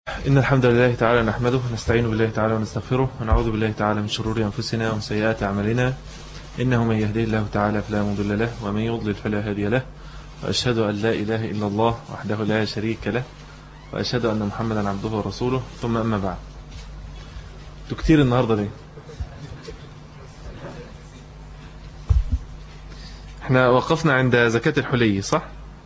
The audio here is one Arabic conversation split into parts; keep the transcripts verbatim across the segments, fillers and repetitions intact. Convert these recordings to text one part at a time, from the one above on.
إن الحمد لله تعالى نحمده ونستعين بالله تعالى ونستغفره ونعوذ بالله تعالى من شرور أنفسنا ومن سيئات أعمالنا. إنه من يهديه الله تعالى فلا مضل له ومن يضلل فلا هادي له، وأشهد أن لا إله إلا الله وحده لا شريك له، وأشهد أن محمدا عبده ورسوله، ثم أما بعد. تكتير النهاردة ليه؟ احنا وقفنا عند زكاة الحلي، صح؟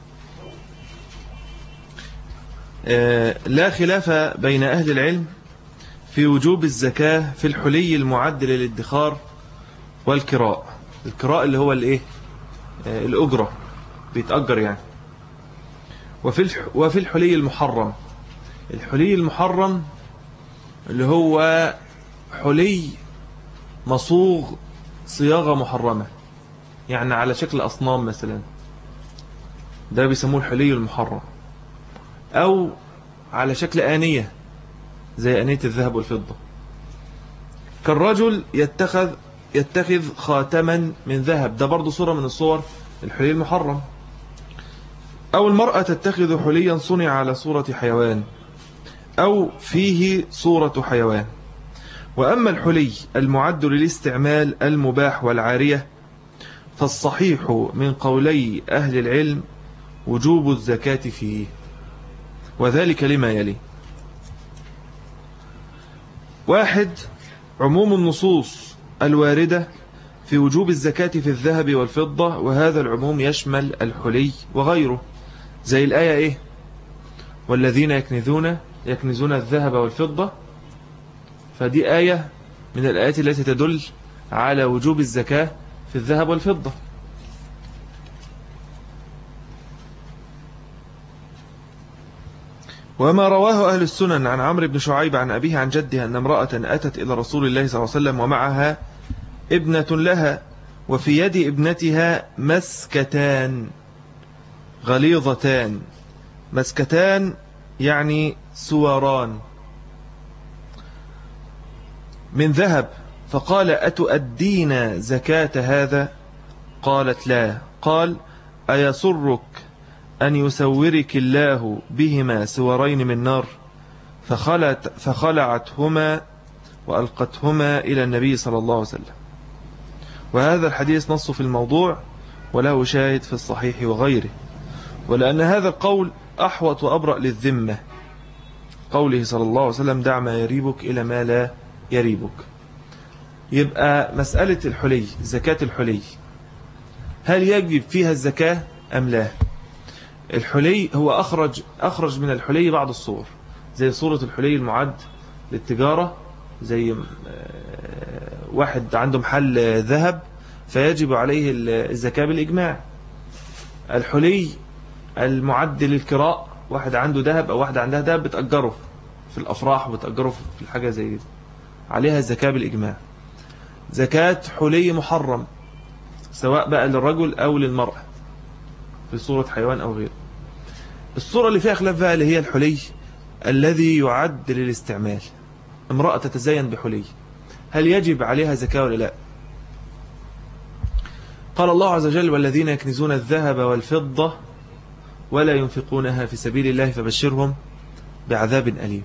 لا خلاف بين أهل العلم في وجوب الزكاة في الحلي المعد للادخار والكراء. الكراء اللي هو الايه؟ الأجرة، بيتأجر يعني. وفي وفي الحلي المحرم. الحلي المحرم اللي هو حلي مصوغ صياغة محرمة، يعني على شكل أصنام مثلا، ده بيسموه الحلي المحرم. أو على شكل آنية زي آنية الذهب والفضة، كالرجل يتخذ يتخذ خاتما من ذهب، ده برضو صورة من الصور الحلي المحرم. أو المرأة تتخذ حليا صنع على صورة حيوان أو فيه صورة حيوان. وأما الحلي المعد للاستعمال المباح والعارية، فالصحيح من قولي أهل العلم وجوب الزكاة فيه، وذلك لما يلي: واحد، عموم النصوص الواردة في وجوب الزكاة في الذهب والفضة، وهذا العموم يشمل الحلي وغيره، زي الآية إيه؟ والذين يكنزون يكنزون الذهب والفضة، فدي آية من الآيات التي تدل على وجوب الزكاة في الذهب والفضة. وما رواه أهل السنن عن عمرو بن شعيب عن أبيه عن جده أن امرأة أتت إلى رسول الله صلى الله عليه وسلم ومعها ابنة لها، وفي يد ابنتها مسكتان غليظتان. مسكتان يعني سواران من ذهب، فقال: أتؤدين زكاة هذا؟ قالت: لا. قال: أيسرك أن يسورك الله بهما سورين من نار؟ فخلت فخلعتهما وألقتهما إلى النبي صلى الله عليه وسلم. وهذا الحديث نص في الموضوع، وله شاهد في الصحيح وغيره، ولأن هذا القول أحوط وأبرأ للذمة، قوله صلى الله عليه وسلم: دع ما يريبك إلى ما لا يريبك. يبقى مسألة الحلي، زكاة الحلي، هل يجب فيها الزكاة أم لا؟ الحلي هو أخرج أخرج من الحلي بعض الصور، زي صورة الحلي المعد للتجارة، زي واحد عنده محل ذهب فيجب عليه الزكاة بالإجماع. الحلي المعد للكراء، واحد عنده ذهب أو واحدة عندها ذهب بتأجره في الأفراح وبتأجره في الحاجة زي دي، عليها الزكاة بالإجماع. زكاة حلي محرم، سواء بقى للرجل أو للمرأة في صورة حيوان أو غيره. الصورة اللي فيها خلاف بقى اللي هي الحلي الذي يعد للاستعمال. امرأة تتزين بحلي، هل يجب عليها زكاة ولا لا؟ قال الله عز وجل: والذين يكنزون الذهب والفضة ولا ينفقونها في سبيل الله فبشرهم بعذاب أليم.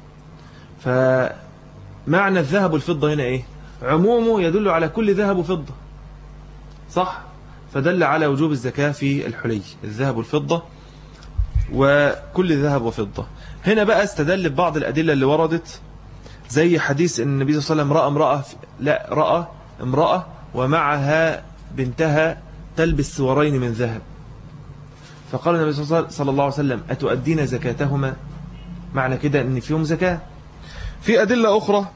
فمعنى الذهب والفضة هنا إيه؟ عمومه يدل على كل ذهب وفضة، صح؟ فدل على وجوب الزكاة في الحلي، الذهب والفضة وكل ذهب وفضة. هنا بقى استدل ببعض الأدلة اللي وردت، زي حديث أن النبي صلى الله عليه وسلم رأى امرأة لا رأى امرأة ومعها بنتها تلبس سوارين من ذهب، فقال النبي صلى الله عليه وسلم: أتؤدين زكاتهما؟ معنى كده أن فيهم زكاة. في أدلة أخرى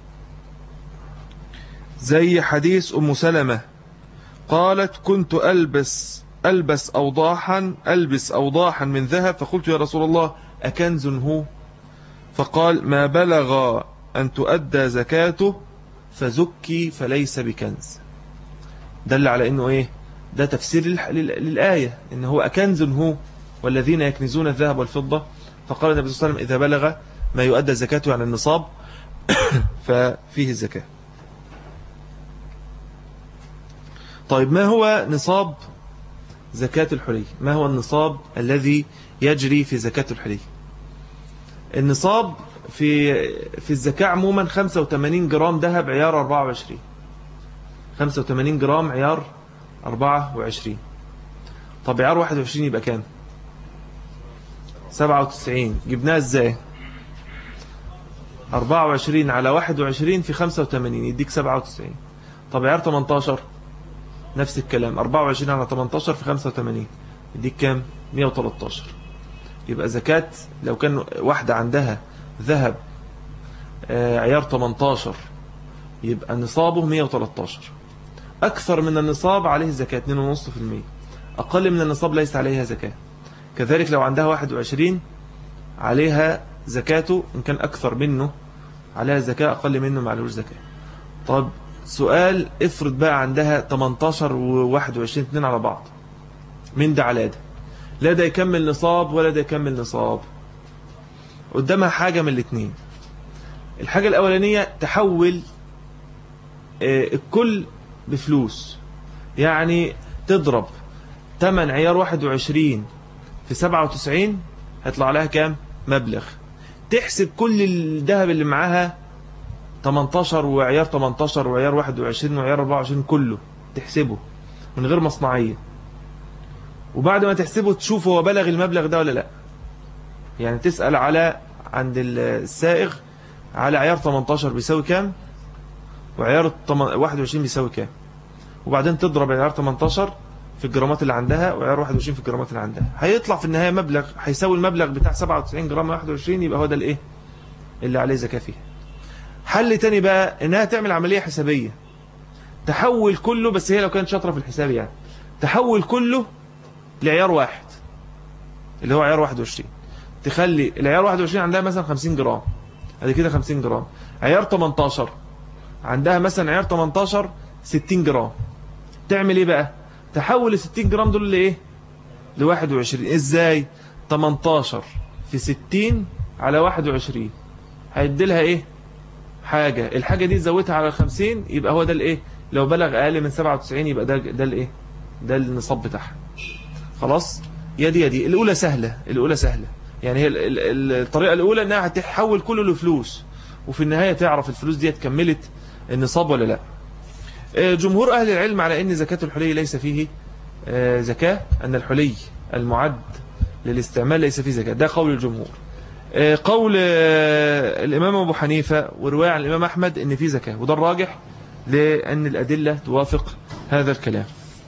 زي حديث أم سلمة قالت: كنت ألبس ألبس أوضاحا ألبس أوضاحا من ذهب، فقلت: يا رسول الله أكنز هو؟ فقال: ما بلغ أن تؤدى زكاته فزكي فليس بكنز. دل على أنه إيه؟ ده تفسير للآية، إنه هو أكنز هو والذين يكنزون الذهب والفضة. فقال النبي صلى الله عليه وسلم: إذا بلغ ما يؤدى زكاته يعني النصاب ففيه الزكاة. طيب، ما هو نصاب زكاة الحلي؟ ما هو النصاب الذي يجري في زكاة الحلي؟ النصاب في في الزكاة عموما خمسة وثمانين جرام ذهب عيار أربعة وعشرين، خمسة وثمانين جرام عيار أربعة وعشرين. طب عيار واحد وعشرين يبقى كام؟ سبعة وتسعين. جبناها ازاي؟ أربعة وعشرين على واحد وعشرين في خمسة وثمانين يديك سبعة وتسعين. طب عيار تمنتاشر نفس الكلام، أربعة وعشرين على تمنتاشر في خمسة وثمانين يديك كام؟ مئة وثلاثة عشر. يبقى زكاة لو كان واحدة عندها ذهب عيار تمنتاشر يبقى نصابه مئة وثلاثة عشر. أكثر من النصاب عليه زكاة اثنين فاصلة خمسة بالمئة، أقل من النصاب ليس عليها زكاة. كذلك لو عندها واحد وعشرين عليها زكاته، إن كان أكثر منه عليها زكاة، أقل منه ما عليهوش زكاة. طب سؤال، افرض بقى عندها تمنتاشر وواحد وعشرين اثنين على بعض، من ده على ده، لا ده يكمل نصاب ولا ده يكمل نصاب. قدامها حاجة من الاثنين. الحاجة الأولانية تحول الكل بفلوس، يعني تضرب تمن عيار واحد وعشرين في سبعة وتسعين هيطلع لها كام؟ مبلغ. تحسب كل الذهب اللي معاها تمنتاشر وعيار تمنتاشر وعيار واحد وعشرين وعيار أربعة وعشرين كله، تحسبه من غير مصنعية، وبعد ما تحسبه تشوف هو بلغ المبلغ ده ولا لا. يعني تسأل على عند السائغ على عيار تمنتاشر بيساوي كام وعيار واحد وعشرين بيساوي كام، وبعدين تضرب عيار تمنتاشر في الجرامات اللي عندها وعيار واحد وعشرين في الجرامات اللي عندها، هيطلع في النهاية مبلغ هيساوي المبلغ بتاع سبعة وتسعين جرام واحد وعشرين، يبقى هو ده الايه اللي عليه زكاة فيها. حل تاني بقى انها تعمل عملية حسابية، تحول كله، بس هي لو كانت شاطرة في الحساب يعني، تحول كله لعيار واحد اللي هو عيار واحد وعشرين. تخلي العيار واحد وعشرين عندها مثلا خمسين جرام، ادي كده خمسين جرام. عيار تمنتاشر عندها مثلا عيار تمنتاشر ستين جرام. تعمل ايه بقى؟ تحول ال ستين جرام دول لايه؟ ل واحد وعشرين. ازاي؟ تمنتاشر في ستين على واحد وعشرين هيدي لها ايه؟ حاجة. الحاجة دي تزودها على خمسين يبقى هو ده الايه؟ لو بلغ اقل من سبعة وتسعين يبقى ده ده الايه؟ ده النصاب بتاعها. خلاص؟ يا دي يا دي. الاولى سهلة، الاولى سهلة. يعني هي الطريقة الاولى انها هتحول كله لفلوس، وفي النهاية تعرف الفلوس دي كملت النصاب ولا لا. جمهور اهل العلم على ان زكاة الحلي ليس فيه زكاة، ان الحلي المعد للاستعمال ليس فيه زكاة، ده قول الجمهور. قول الامام ابو حنيفة ورواية عن الامام احمد ان فيه زكاة، وده الراجح لان الادلة توافق هذا الكلام.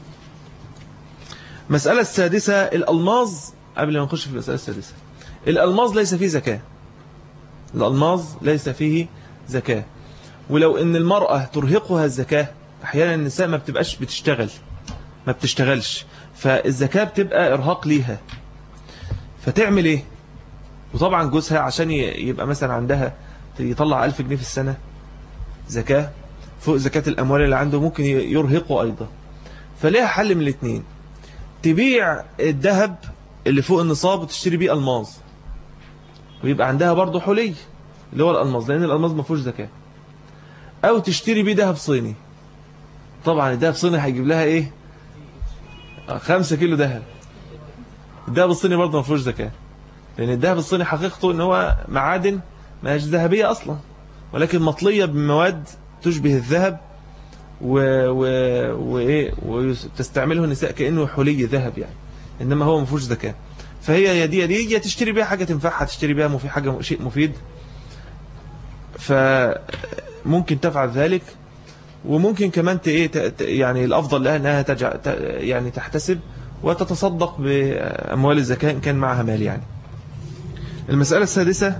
مسألة السادسة، الألماظ. قبل ما نخش في المسألة السادسة، الألماظ ليس فيه زكاة، الألماظ ليس فيه زكاة. ولو ان المرأة ترهقها الزكاة، احيانا النساء ما بتبقاش بتشتغل، ما بتشتغلش، فالزكاة بتبقى ارهاق ليها، فتعمل ايه؟ وطبعا جوزها عشان يبقى مثلا عندها يطلع ألف جنيه في السنة زكاة فوق زكاة الأموال اللي عنده، ممكن يرهقه أيضا. فليها حل من الاثنين، تبيع الذهب اللي فوق النصاب وتشتري بيه ألماظ، ويبقى عندها برضه حلي اللي هو الألماظ، لأن الألماظ ما فيهوش زكاة. أو تشتري بيه ذهب صيني. طبعا الذهب الصيني هيجيب لها إيه؟ خمسة كيلو ذهب. الذهب الصيني برضه ما فيهوش زكاة، لأن الذهب الصيني حقيقته إن هو معادن ما هيش ذهبية أصلا، ولكن مطلية بمواد تشبه الذهب و... و... وإيه وتستعمله النساء كأنه حلي ذهب يعني، إنما هو ما فيهوش زكاة. فهي يا دي يا دي، يا تشتري بيها حاجة تنفعها، تشتري بيها مفي حاجة شيء مفيد، فممكن تفعل ذلك. وممكن كمان ايه يعني الافضل لها انها تجع يعني تحتسب وتتصدق باموال الزكاه ان كان معها مال يعني. المساله السادسه،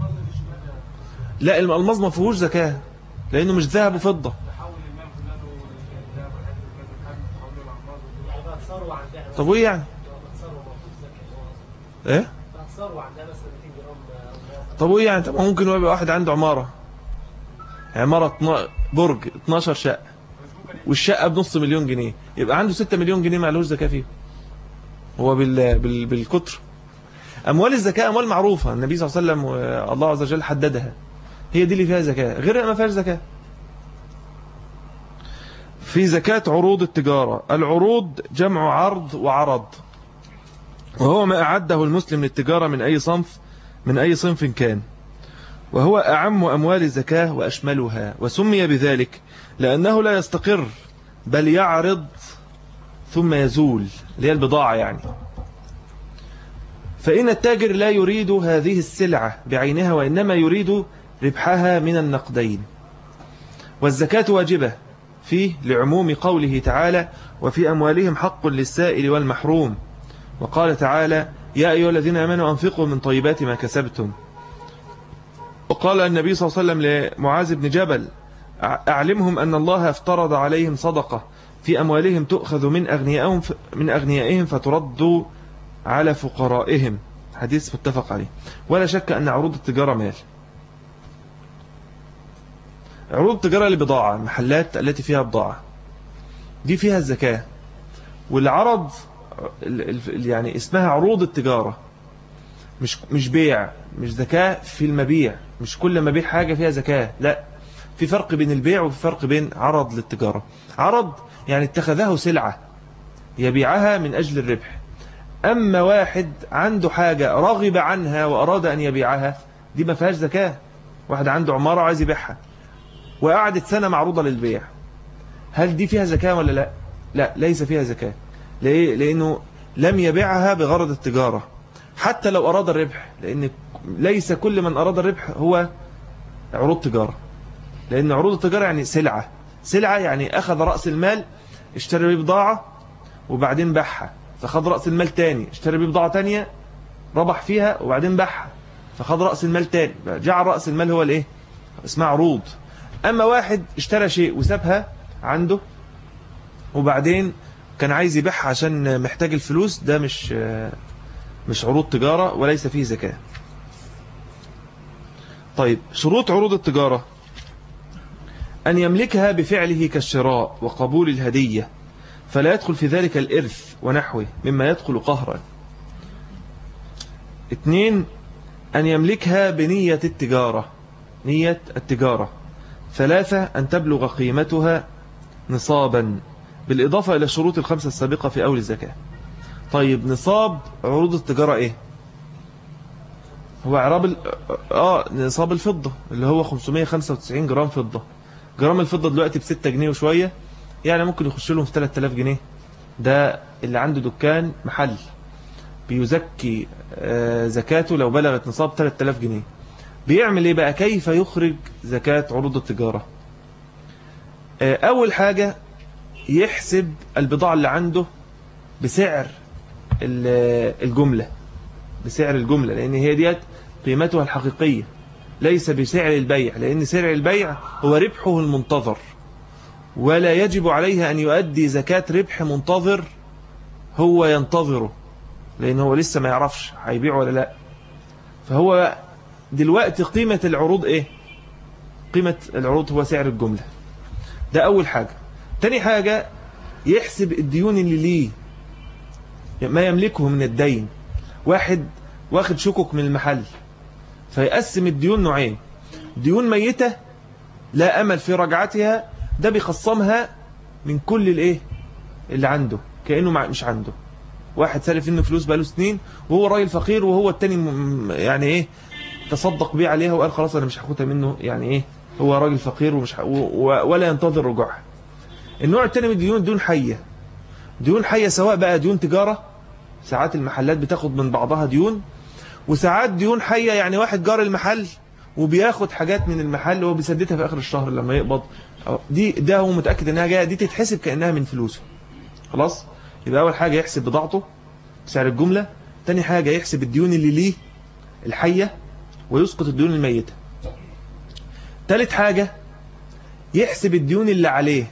لا الالماظ ما فيهوش زكاه لانه مش ذهب وفضه. طب وايه يعني؟ ايه؟ طب وايه يعني؟ طب ممكن يبقى واحد عنده عماره عمارة برج اتناشر شقة، والشقة بنص مليون جنيه، يبقى عنده ستة مليون جنيه ما عليهوش زكاة فيه. هو بال... بال... بالكتر. أموال الزكاة أموال معروفة، النبي صلى الله عليه وسلم والله عز وجل حددها، هي دي اللي فيها زكاة، غيرها ما فيهاش زكاة. في زكاة عروض التجارة. العروض جمع عرض وعرض، وهو ما أعده المسلم للتجارة من أي صنف من أي صنف كان، وهو أعم أموال الزكاة وأشملها، وسمي بذلك لأنه لا يستقر بل يعرض ثم يزول، اللي هي البضاعة يعني. فإن التاجر لا يريد هذه السلعة بعينها، وإنما يريد ربحها من النقدين. والزكاة واجبة فيه لعموم قوله تعالى: وفي أموالهم حق للسائل والمحروم. وقال تعالى: يا أيها الذين آمنوا أنفقوا من طيبات ما كسبتم. وقال النبي صلى الله عليه وسلم لمعاذ بن جبل: أعلمهم أن الله افترض عليهم صدقة في أموالهم تؤخذ من أغنيائهم من أغنيائهم فترد على فقرائهم. حديث متفق عليه. ولا شك أن عروض التجارة مال. عروض التجارة لبضاعة، المحلات التي فيها بضاعة دي فيها الزكاة. والعرض يعني اسمها عروض التجارة، مش مش بيع، مش زكاة في المبيع، مش كل ما بيع حاجة فيها زكاة، لا، في فرق بين البيع وفي فرق بين عرض للتجارة. عرض يعني اتخذه سلعة يبيعها من أجل الربح. أما واحد عنده حاجة رغب عنها وأراد أن يبيعها، دي ما فيهاش زكاة. واحد عنده عمارة عايز يبيعها وقعدت سنة معروضة للبيع، هل دي فيها زكاة ولا لا؟ لا، ليس فيها زكاة. ليه؟ لأنه لم يبيعها بغرض التجارة حتى لو أراد الربح، لأن ليس كل من أراد الربح هو عروض تجارة. لأن عروض التجارة يعني سلعة، سلعة يعني أخذ رأس المال اشترى بيه بضاعة وبعدين باعها، فخذ رأس المال تاني اشترى بيه بضاعة تانية ربح فيها وبعدين باعها، فخذ رأس المال تاني، جعل رأس المال هو الايه؟ اسمها عروض. أما واحد اشترى شيء وسابها عنده وبعدين كان عايز يبيعها عشان محتاج الفلوس، ده مش مش عروض تجارة وليس فيه زكاة. طيب، شروط عروض التجارة: أن يملكها بفعله كالشراء وقبول الهدية، فلا يدخل في ذلك الإرث ونحوه مما يدخل قهرا. اثنين، أن يملكها بنية التجارة، نية التجارة. ثلاثة، أن تبلغ قيمتها نصابا، بالإضافة إلى الشروط الخمسة السابقة في أول الزكاة. طيب، نصاب عروض التجارة إيه؟ هو عراب ال... آه نصاب الفضة اللي هو خمسمائة وخمسة وتسعين جرام فضة. جرام الفضة دلوقتي بستة جنيه وشوية، يعني ممكن يخش لهم في ثلاثة آلاف جنيه. ده اللي عنده دكان محل بيزكي آه زكاته لو بلغت نصاب ثلاثة آلاف جنيه. بيعمل ايه بقى؟ كيف يخرج زكاة عروض التجارة؟ آه اول حاجة يحسب البضاعة اللي عنده بسعر الجملة، بسعر الجملة، لان هي ديت قيمتها الحقيقية، ليس بسعر البيع، لان سعر البيع هو ربحه المنتظر، ولا يجب عليه ان يؤدي زكاة ربح منتظر هو ينتظره، لان هو لسه ما يعرفش هيبيع ولا لا. فهو دلوقتي قيمة العروض ايه؟ قيمة العروض هو سعر الجملة. ده اول حاجة. تاني حاجة يحسب الديون اللي ليه، ما يملكه من الدين. واحد واخد شكك من المحل، فيقسم الديون نوعين: ديون ميتة لا امل في رجعتها، ده بيخصمها من كل الايه اللي عنده كأنه مش عنده. واحد سالف انه فلوس بقاله سنين وهو راجل فقير، وهو التاني يعني ايه تصدق بيه عليها وقال خلاص انا مش هاخدها منه، يعني ايه هو راجل فقير ومش ح... ولا ينتظر رجوعها. النوع التاني من الديون ديون حية. ديون حية سواء بقى ديون تجارة، ساعات المحلات بتاخد من بعضها ديون، وساعات ديون حية يعني واحد جار المحل وبياخد حاجات من المحل وهو بيسددها في اخر الشهر لما يقبض. دي ده هو متأكد انها جايه، دي تتحسب كأنها من فلوسه. خلاص، يبقى اول حاجة يحسب بضاعته بسعر الجملة. تاني حاجة يحسب الديون اللي ليه الحية ويسقط الديون الميتة. تالت حاجة يحسب الديون اللي عليه،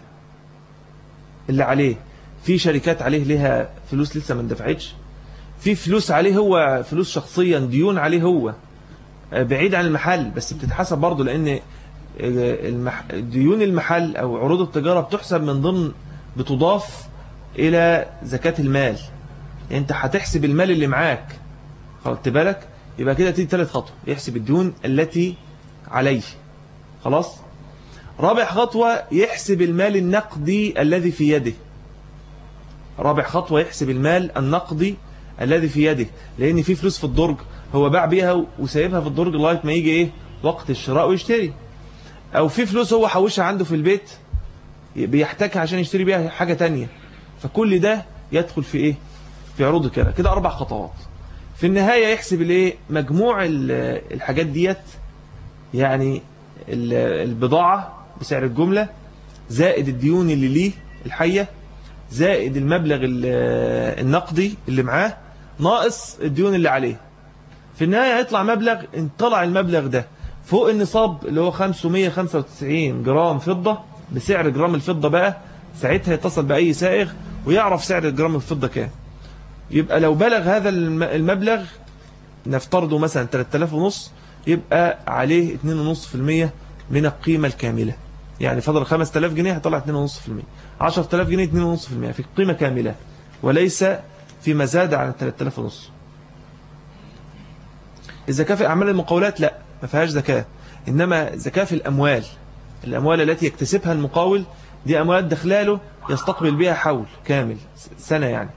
اللي عليه في شركات عليه لها فلوس لسه ما اندفعتش، في فلوس عليه هو فلوس شخصيا، ديون عليه هو بعيد عن المحل بس بتتحسب برضه، لان المح... ديون المحل او عروض التجارة بتحسب من ضمن، بتضاف الى زكاة المال. يعني انت هتحسب المال اللي معاك، خدت بالك؟ يبقى كده تيجي ثالث خطوة يحسب الديون التي عليه. خلاص. رابع خطوة يحسب المال النقدي الذي في يده. رابع خطوة يحسب المال النقدي الذي في يده، لأن في فلوس في الدرج هو باع بيها وسايبها في الدرج لغاية ما يجي إيه وقت الشراء ويشتري، أو في فلوس هو حوشها عنده في البيت بيحتاجها عشان يشتري بيها حاجة تانية. فكل ده يدخل في إيه في عروض الكلام. كده أربع خطوات. في النهاية يحسب الإيه مجموع الحاجات ديت، يعني البضاعة بسعر الجملة زائد الديون اللي ليه الحية زائد المبلغ النقدي اللي معاه ناقص الديون اللي عليه. في النهاية هيطلع مبلغ، ان طلع المبلغ ده فوق النصاب اللي هو خمسمائة وخمسة وتسعين جرام فضة بسعر جرام الفضة، بقى ساعتها يتصل بأي سائغ ويعرف سعر جرام الفضة كام. يبقى لو بلغ هذا المبلغ نفترضه مثلا ثلاثة آلاف ونص، يبقى عليه اثنين فاصلة خمسة بالمئة من القيمة الكاملة. يعني فضل خمسة آلاف جنيه هيطلع اثنين فاصلة خمسة بالمئة، عشرة آلاف جنيه اثنين فاصلة خمسة بالمئة في قيمة كاملة، وليس في مزاد عن ثلاثة آلاف ونص. الزكاة في أعمال المقاولات لا، ما فيهاش زكاة، إنما زكاة في الأموال. الأموال التي يكتسبها المقاول دي أموال دخلاله يستقبل بها حول كامل سنة يعني.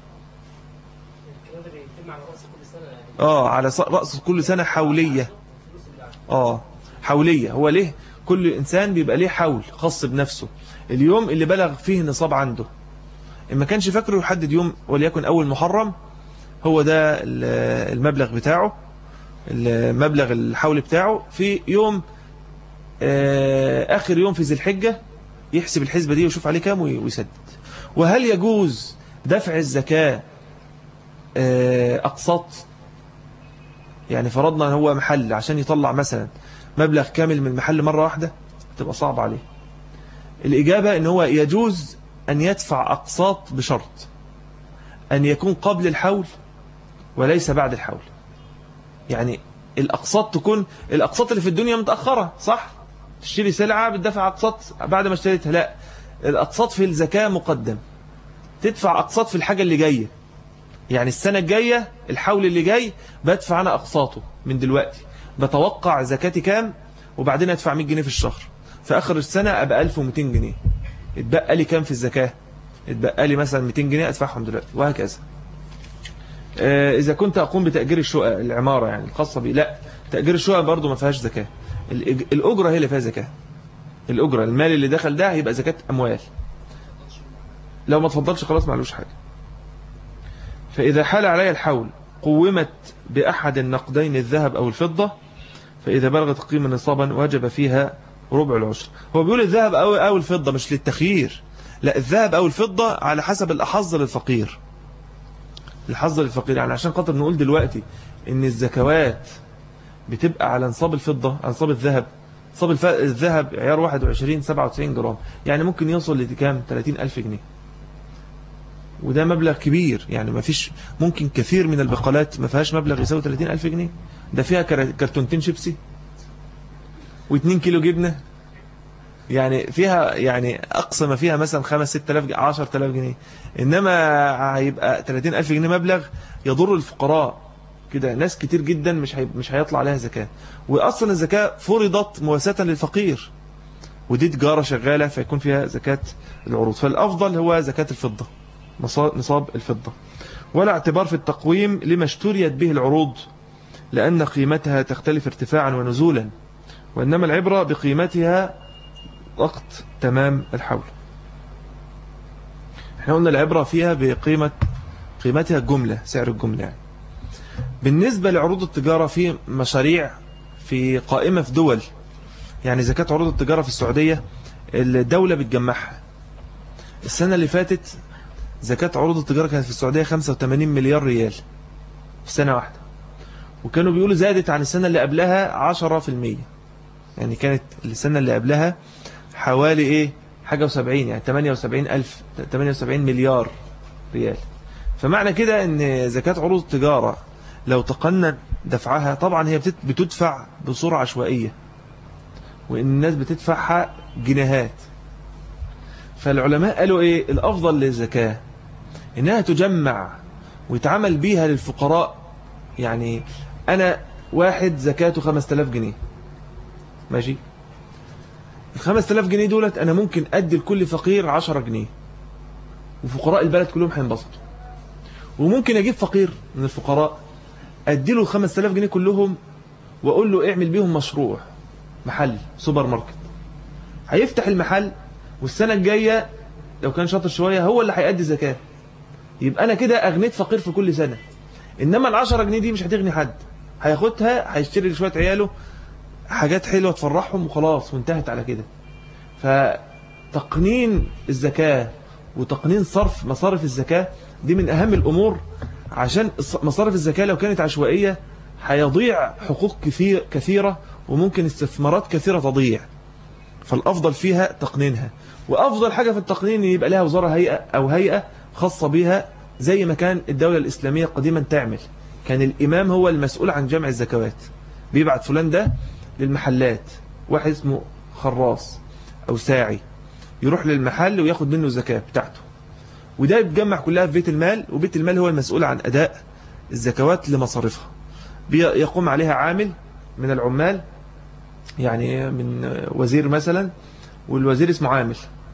اه على رأس كل سنة حولية. اه حولية. هو ليه كل إنسان بيبقى ليه حول خاص بنفسه، اليوم اللي بلغ فيه النصاب عنده. إما كانش فاكره يحدد يوم وليكن أول محرم هو ده المبلغ بتاعه، المبلغ الحول بتاعه في يوم آخر يوم في ذي الحجة، يحسب الحسبة دي ويشوف عليه كام ويسدد. وهل يجوز دفع الزكاة أقساط؟ يعني فرضنا هو محل عشان يطلع مثلا مبلغ كامل من المحل مرة واحدة تبقى صعب عليه. الإجابة إن هو يجوز أن يدفع أقساط بشرط أن يكون قبل الحول وليس بعد الحول. يعني الأقساط تكون الأقساط اللي في الدنيا متأخرة، صح؟ تشتري سلعة بتدفع أقساط بعد ما اشتريتها، لا، الأقساط في الزكاة مقدم. تدفع أقساط في الحاجة اللي جاية، يعني السنة الجاية الحول اللي جاي بدفع أنا أقساطه من دلوقتي، بتوقع زكاتي كام وبعدين أدفع مئة جنيه في الشهر، في آخر السنة أبقى ألف ومئتين جنيه، اتبقى لي كام في الزكاة؟ اتبقى لي مثلا مئتين جنيه أدفعهم دلوقتي، وهكذا. إذا كنت أقوم بتأجير الشقق العمارة يعني الخاصة بي، لا، تأجير الشقق برضو ما فيهاش زكاة. الأجرة هي اللي فيها زكاة. الأجرة المال اللي دخل ده هيبقى زكاة أموال، لو ما تفضلش خلاص معلوش حاجة. فإذا حال عليها الحول قومت بأحد النقدين الذهب أو الفضة، فإذا بلغت القيمة نصابا وجب فيها ربع العشر. هو بيقول الذهب أو أو الفضة مش للتخيير، لا، الذهب أو الفضة على حسب الأحظ للفقير. الحظ للفقير يعني عشان خاطر نقول دلوقتي إن الزكوات بتبقى على نصاب الفضة، على نصاب الذهب. نصاب الذهب عيار واحد وعشرين سبعة وتسعين جرام، يعني ممكن يوصل لكام ثلاثين ألف جنيه، وده مبلغ كبير. يعني ما فيش، ممكن كثير من البقالات ما فيهاش مبلغ يساوي ثلاثين ألف جنيه، ده فيها كرتونتين شيبسي واثنين كيلو جبنة، يعني فيها يعني أقصى ما فيها مثلا خمس ست آلاف عشرة آلاف جنيه، إنما هيبقى ثلاثين ألف جنيه مبلغ يضر الفقراء كده. ناس كتير جدا مش هي مش هيطلع عليها زكاة، وأصلا الزكاة فرضت مواساة للفقير، ودي تجارة شغالة فيكون فيها زكاة العروض. فالأفضل هو زكاة الفضة، نصاب الفضة، ولا اعتبار في التقويم لما اشتريت به العروض لأن قيمتها تختلف ارتفاعا ونزولا، وإنما العبرة بقيمتها وقت تمام الحول. احنا قلنا العبرة فيها بقيمة قيمتها الجملة، سعر الجملة يعني. بالنسبة لعروض التجارة في مشاريع في قائمة في دول، يعني زكاة عروض التجارة في السعودية الدولة بتجمعها. السنة اللي فاتت زكاة عروض التجارة كانت في السعودية خمسة وثمانين مليار ريال في سنة واحدة، وكانوا بيقولوا زادت عن السنة اللي قبلها عشرة في المية. يعني كانت السنة اللي قبلها حوالي ايه حاجة وسبعين، يعني ثمانية وسبعين ألف ثمانية وسبعين مليار ريال. فمعنى كده ان زكاة عروض التجارة لو تقنن دفعها، طبعا هي بتدفع بصورة عشوائية، وان الناس بتدفعها جنيهات. فالعلماء قالوا ايه الافضل للزكاة انها تجمع ويتعمل بيها للفقراء. يعني انا واحد زكاته خمسة آلاف جنيه، ماشي، الخمسة آلاف جنيه دولت انا ممكن ادي لكل فقير عشرة جنيه، وفقراء البلد كلهم هينبسطوا. وممكن أجيب فقير من الفقراء أديله خمس آلاف جنيه كلهم وأقول له اعمل بيهم مشروع محل سوبر ماركت. هيفتح المحل والسنة الجاية لو كان شاطر شوية هو اللي هيأدي زكاة. يبقى أنا كده أغنيت فقير في كل سنة. إنما العشرة جنيه دي مش هتغني حد، هياخدها هيشتري لشوية عياله حاجات حلوة تفرحهم وخلاص وانتهت على كده. فتقنين الزكاة وتقنين صرف مصارف الزكاة دي من أهم الأمور، عشان مصارف الزكاة لو كانت عشوائية هيضيع حقوق كثير كثيرة وممكن استثمارات كثيرة تضيع. فالأفضل فيها تقنينها، وأفضل حاجة في التقنين يبقى لها وزارة هيئة أو هيئة خاصة بها زي ما كان الدولة الإسلامية قديما تعمل. كان الإمام هو المسؤول عن جمع الزكوات، بيبعت فلان ده للمحلات، واحد اسمه خراص أو ساعي يروح للمحل وياخد منه الزكاة بتاعته، وده يتجمع كلها في بيت المال، وبيت المال هو المسؤول عن أداء الزكوات لمصارفها. يقوم عليها عامل من العمال، يعني من وزير مثلا، والوزير اسمه عامل.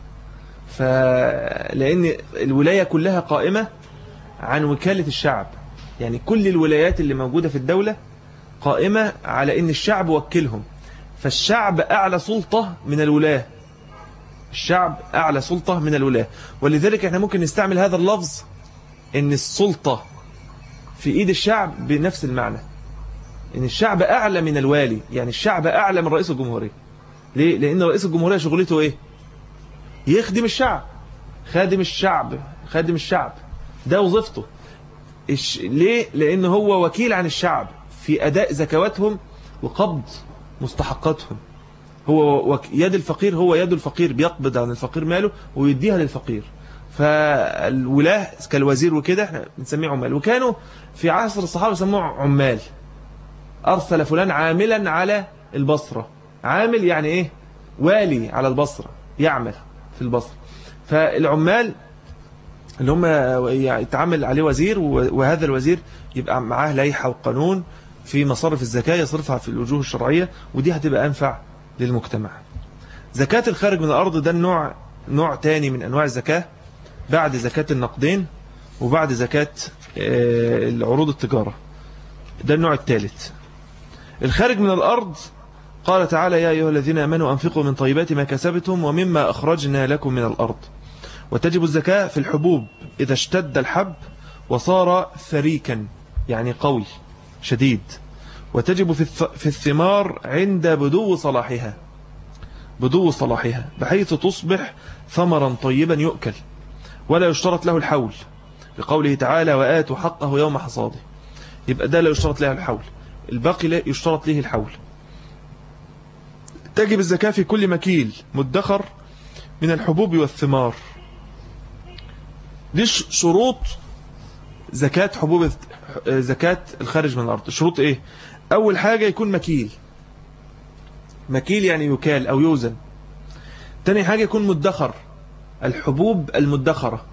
فلأن الولاية كلها قائمة عن وكالة الشعب، يعني كل الولايات اللي موجودة في الدولة قائمة على ان الشعب وكلهم، فالشعب أعلى سلطة من الولاة، الشعب أعلى سلطة من الولاة. ولذلك احنا ممكن نستعمل هذا اللفظ ان السلطة في ايد الشعب بنفس المعنى، ان الشعب أعلى من الوالي، يعني الشعب أعلى من رئيس الجمهورية. ليه؟ لأن رئيس الجمهورية شغلته ايه؟ يخدم الشعب، خادم الشعب، خادم الشعب ده وظيفته. ليه؟ لأن هو وكيل عن الشعب في أداء زكواتهم وقبض مستحقاتهم. هو يد الفقير، هو يد الفقير، بيقبض عن الفقير ماله ويديها للفقير. فالولاه كالوزير وكده احنا بنسميه عمال. وكانوا في عصر الصحابة سموه عمال. أرسل فلان عاملا على البصرة، عامل يعني ايه؟ والي على البصرة، يعمل في البصرة. فالعمال اللي هم يتعامل عليه وزير، وهذا الوزير يبقى معاه لائحة وقانون في مصارف الزكاة يصرفها في الوجوه الشرعية، ودي هتبقى أنفع للمجتمع. زكاة الخارج من الأرض ده النوع نوع تاني من أنواع الزكاة بعد زكاة النقدين وبعد زكاة العروض التجارة. ده النوع الثالث. الخارج من الأرض قال تعالى: يا أيها الذين آمنوا أنفقوا من طيبات ما كسبتم ومما أخرجنا لكم من الأرض. وتجب الزكاة في الحبوب إذا اشتد الحب وصار ثريكا، يعني قوي شديد. وتجب في الثمار عند بدو صلاحها، بدو صلاحها بحيث تصبح ثمرا طيبا يؤكل، ولا يشترط له الحول، لقوله تعالى: وآتوا حقه يوم حصاده. يبقى ده لا يشترط له الحول، الباقي لا يشترط له الحول. تجب الزكاة في كل مكيل مدخر من الحبوب والثمار. دي شروط زكاة حبوب، زكاة الخارج من الأرض. شروط إيه؟ أول حاجة يكون مكيل، مكيل يعني يكال أو يوزن. تاني حاجة يكون مدخر، الحبوب المدخرة.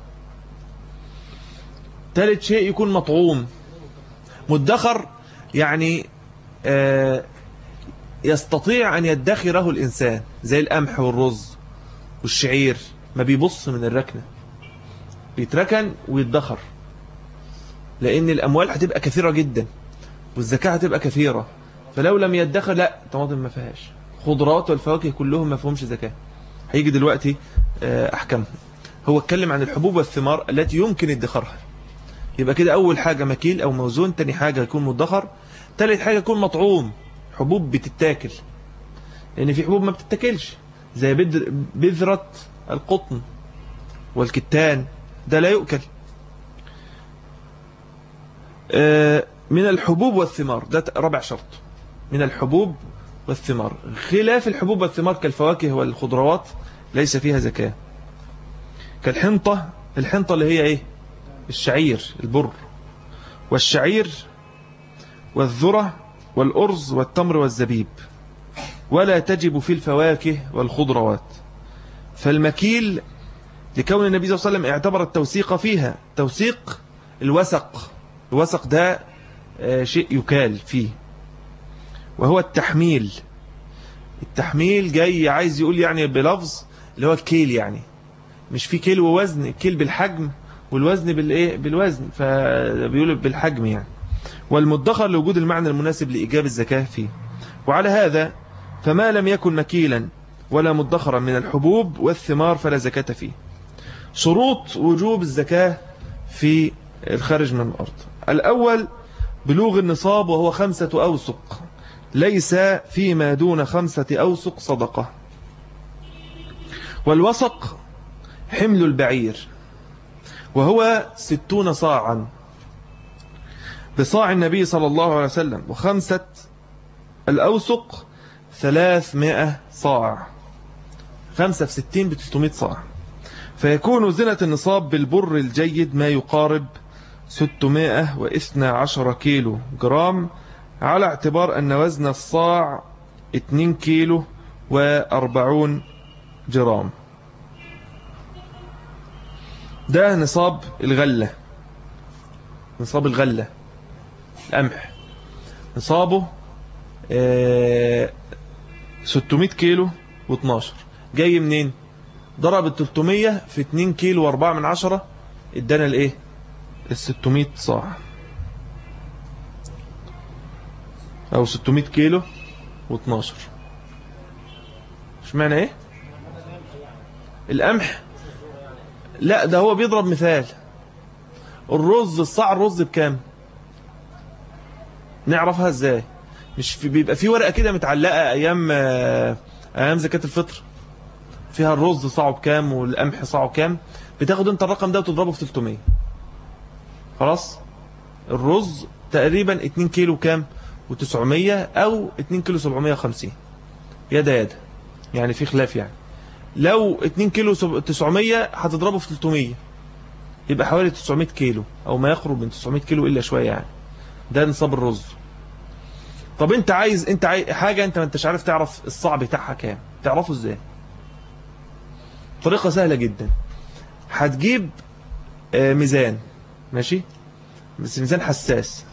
ثالث شيء يكون مطعوم. مدخر يعني آه يستطيع أن يدخره الإنسان، زي القمح والرز والشعير، ما بيبص من الركنة، بيتركن ويتدخر، لأن الأموال هتبقى كثيرة جدا والزكاة هتبقى كثيرة. فلو لم يدخر، لا، طماطم ما فيهاش، خضروات والفواكه كلهم ما فيهمش زكاة. هيجي دلوقتي أحكامهم. هو اتكلم عن الحبوب والثمار التي يمكن ادخارها. يبقى كده أول حاجة مكيل أو موزون، تاني حاجة يكون مدخر، تالت حاجة يكون مطعوم، حبوب بتتاكل، لأن في حبوب ما بتتاكلش زي بذرة القطن والكتان، ده لا يؤكل. من الحبوب والثمار، ده رابع شرط، من الحبوب والثمار. خلاف الحبوب والثمار كالفواكه والخضروات ليس فيها زكاة. كالحنطة، الحنطة اللي هي ايه؟ الشعير، البر والشعير والذرة والأرز والتمر والزبيب. ولا تجب في الفواكه والخضروات. فالمكيل لكون النبي صلى الله عليه وسلم اعتبر التوثيق فيها، توثيق الوثق، الوثق ده شيء يكال فيه، وهو التحميل. التحميل جاي عايز يقول يعني بلفظ اللي هو الكيل، يعني مش في كيل ووزن، الكيل بالحجم والوزن بالايه بالوزن، فبيقول بالحجم يعني. والمدخر لوجود المعنى المناسب لإيجاب الزكاة فيه. وعلى هذا فما لم يكن مكيلا ولا مدخرا من الحبوب والثمار فلا زكاة فيه. شروط وجوب الزكاة في الخارج من الأرض: الأول بلوغ النصاب وهو خمسة أوسق، ليس فيما دون خمسة أوسق صدقة. والوسق حمل البعير وهو ستون صاعا بصاع النبي صلى الله عليه وسلم، وخمسة الأوسق ثلاثمائة صاع، خمسة في ستين بتلتمائة صاع. فيكون زنة النصاب بالبر الجيد ما يقارب ستمائة واثني عشر كيلو جرام، على اعتبار أن وزن الصاع اثنين كيلو وأربعون جرام. ده نصاب الغلة، نصاب الغلة القمح نصابه ستمائة كيلو واثناشر. جاي منين؟ ضرب ال ثلاثمائة في اثنين كيلو واربعة من عشرة، ادانا الايه؟ ال ستمائة صاع، او ستمائة كيلو واثناشر. اشمعنى ايه القمح؟ لا ده هو بيضرب مثال. الرز، الصاع الرز بكام؟ نعرفها ازاي؟ مش في بيبقى في ورقة كده متعلقة ايام ايام زكاة الفطر فيها الرز صاعه بكام والقمح صاعه كام، بتاخد انت الرقم ده وتضربه في ثلاثمائة. خلاص؟ الرز تقريبا اثنين كيلو كام وتسعمائة او اثنين كيلو سبعمائة وخمسين، يدا يدا يعني في خلاف يعني. لو اثنين كيلو تسعمائة هتضربه في ثلاثمائة يبقى حوالي تسعمائة كيلو او ما يقرب من تسعمائة كيلو الا شويه يعني. ده نصاب الرز. طب انت عايز انت عايز حاجه انت ما انتش عارف تعرف الصاع بتاعها كام، تعرفه ازاي؟ طريقه سهله جدا. هتجيب ميزان، ماشي، بس ميزان حساس،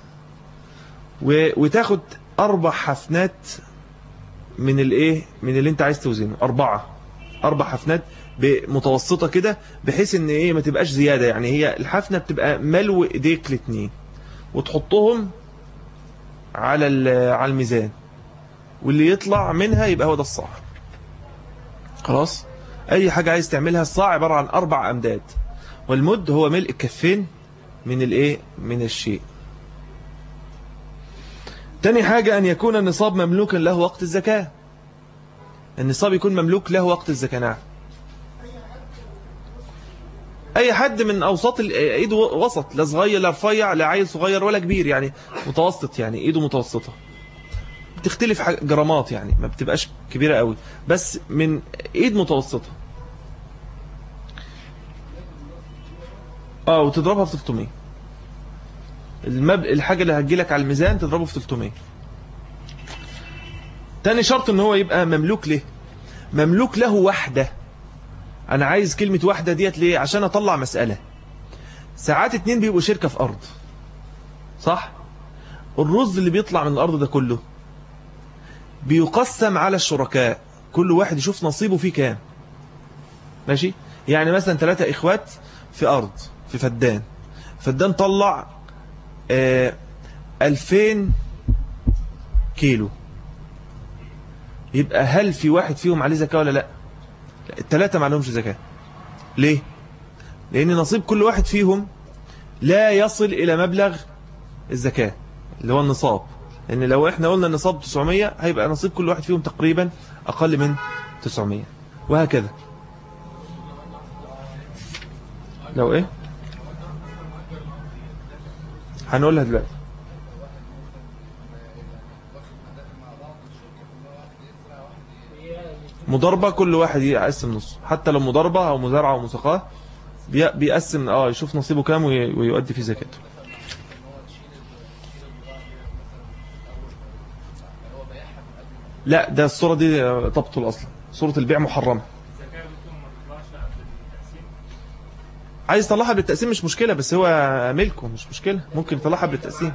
وتاخد اربع حفنات من الايه من اللي انت عايز توزنه، اربعه اربع حفنات متوسطه كده، بحيث ان ايه ما تبقاش زياده يعني. هي الحفنه بتبقى ملو ايديك الاثنين، وتحطهم على على الميزان، واللي يطلع منها يبقى هو ده الصاع. خلاص؟ اي حاجه عايز تعملها. الصاع عباره عن اربع امداد، والمد هو ملء الكفين من الايه من الشيء. تاني حاجه ان يكون النصاب مملوكا له وقت الزكاه. النصاب يكون مملوك له وقت الزكاه. نعم، اي حد من اوساط ايده وسط، لا صغير لا رفيع لا عيل صغير ولا كبير يعني، متوسط يعني، ايده متوسطه. بتختلف جرامات يعني، ما بتبقاش كبيره قوي، بس من ايد متوسطه. اه وتضربها في ثلاثمائة. المب... الحاجه اللي هتجيلك على الميزان تضربه في ثلاثمائة. تاني شرط ان هو يبقى مملوك له، مملوك له وحده. انا عايز كلمة واحدة ديت ليه؟ عشان اطلع مسألة. ساعات اتنين بيبقوا شركة في ارض، صح؟ الرز اللي بيطلع من الارض ده كله بيقسم على الشركاء، كل واحد يشوف نصيبه فيه كام. ماشي؟ يعني مثلا ثلاثة اخوات في ارض، في فدان، فدان طلع آه الفين كيلو، يبقى هل في واحد فيهم عليه زكاة ولا لا؟ الثلاثة ما عليهمش زكاة. ليه؟ لأن نصيب كل واحد فيهم لا يصل إلى مبلغ الزكاة اللي هو النصاب. لأن لو احنا قلنا النصاب تسعمائة هيبقى نصيب كل واحد فيهم تقريبا أقل من تسعمائة، وهكذا. لو ايه؟ هنقولها دلوقتي. مضاربة كل واحد يقسم نصه، حتى لو مضاربة أو مزارعة أو مساقاه بيقسم، اه يشوف نصيبه كام ويؤدي فيه زكاته. لا ده الصورة دي تبطل أصلا، صورة البيع محرمة. عايز يطلعها بالتقسيم مش مشكلة، بس هو ملكه مش مشكلة، ممكن يطلعها بالتقسيم.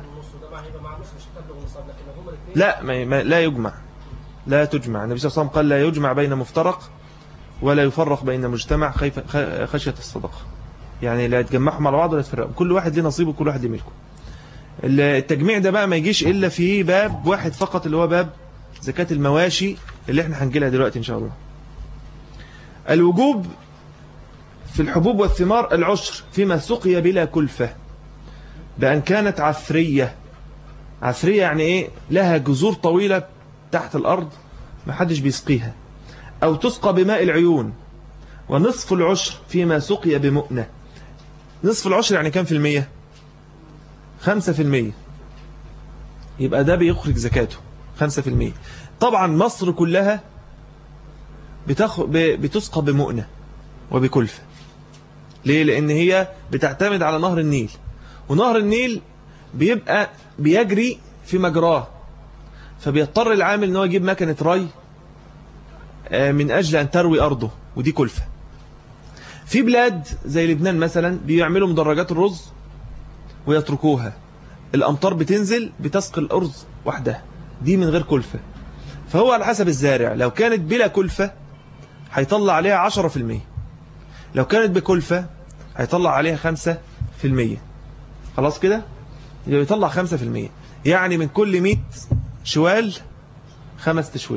لا ما لا يجمع، لا تجمع. النبي صلى الله عليه وسلم قال لا يجمع بين مفترق ولا يفرق بين مجتمع خشية الصدقة. يعني لا يتجمعهم على بعض ولا يتفرقوا، كل واحد له نصيبه وكل واحد له ملكه. التجميع ده بقى ما يجيش إلا في باب واحد فقط، اللي هو باب زكاة المواشي اللي احنا هنجيلها دلوقتي إن شاء الله. الوجوب في الحبوب والثمار العشر فيما سقي بلا كلفة، بأن كانت عثرية. عثرية يعني إيه؟ لها جذور طويلة تحت الأرض ما حدش بيسقيها، أو تسقى بماء العيون. ونصف العشر فيما سقي بمؤنة. نصف العشر يعني كم في المية؟ خمسة في المية. يبقى ده بيخرج زكاته خمسة في المية. طبعا مصر كلها بتخ... بتسقى بمؤنة وبكلفة. ليه؟ لأن هي بتعتمد على نهر النيل، ونهر النيل بيبقى بيجري في مجراه، فبيضطر العامل ان هو يجيب مكنة ري من أجل أن تروي أرضه، ودي كلفة. في بلاد زي لبنان مثلا بيعملوا مدرجات الرز ويتركوها، الأمطار بتنزل بتسقي الأرز وحدها، دي من غير كلفة. فهو على حسب الزارع، لو كانت بلا كلفة هيطلع عليها عشرة في المية، لو كانت بكلفة هيطلع عليها خمسة في المية. خلاص كده يطلع خمسة في المية، يعني من كل مئة شوال خمس تشويل.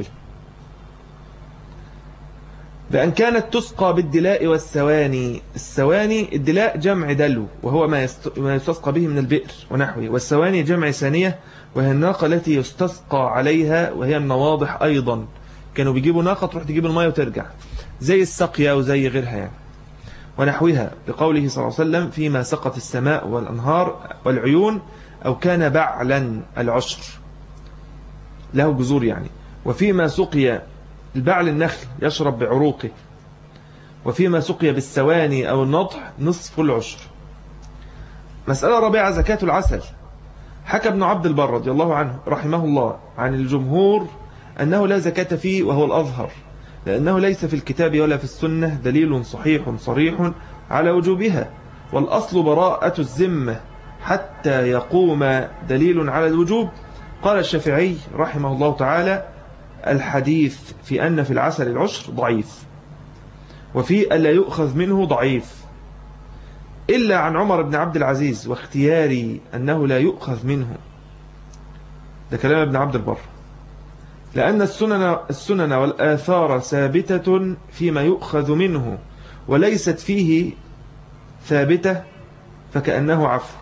بأن كانت تسقى بالدلاء والسواني. السواني الدلاء جمع دلو، وهو ما يستسقى به من البئر ونحوه، والسواني جمع ثانية، وهي الناقة التي يستسقى عليها، وهي النواضح أيضا. كانوا بيجيبوا ناقة تروح تجيب المية وترجع، زي السقيا وزي غيرها يعني ونحوها، لقوله صلى الله عليه وسلم فيما سقت السماء والأنهار والعيون، أو كان بعلا العشر له جذور يعني. وفيما سقي البعل النخل يشرب بعروقه، وفيما سقي بالسواني أو النضح نصف العشر. مسألة رابعة زكاة العسل. حكى ابن عبد البر رضي الله عنه رحمه الله عن الجمهور أنه لا زكاة فيه، وهو الأظهر، لأنه ليس في الكتاب ولا في السنة دليل صحيح صريح على وجوبها، والأصل براءة الذمة حتى يقوم دليل على الوجوب. قال الشافعي رحمه الله تعالى الحديث في أن في العسل العشر ضعيف، وفي ألا يؤخذ منه ضعيف، إلا عن عمر بن عبد العزيز واختياري أنه لا يؤخذ منه. ده كلام ابن عبد البر، لأن السنن, السنن والآثار ثابتة فيما يؤخذ منه، وليست فيه ثابتة فكأنه عفو،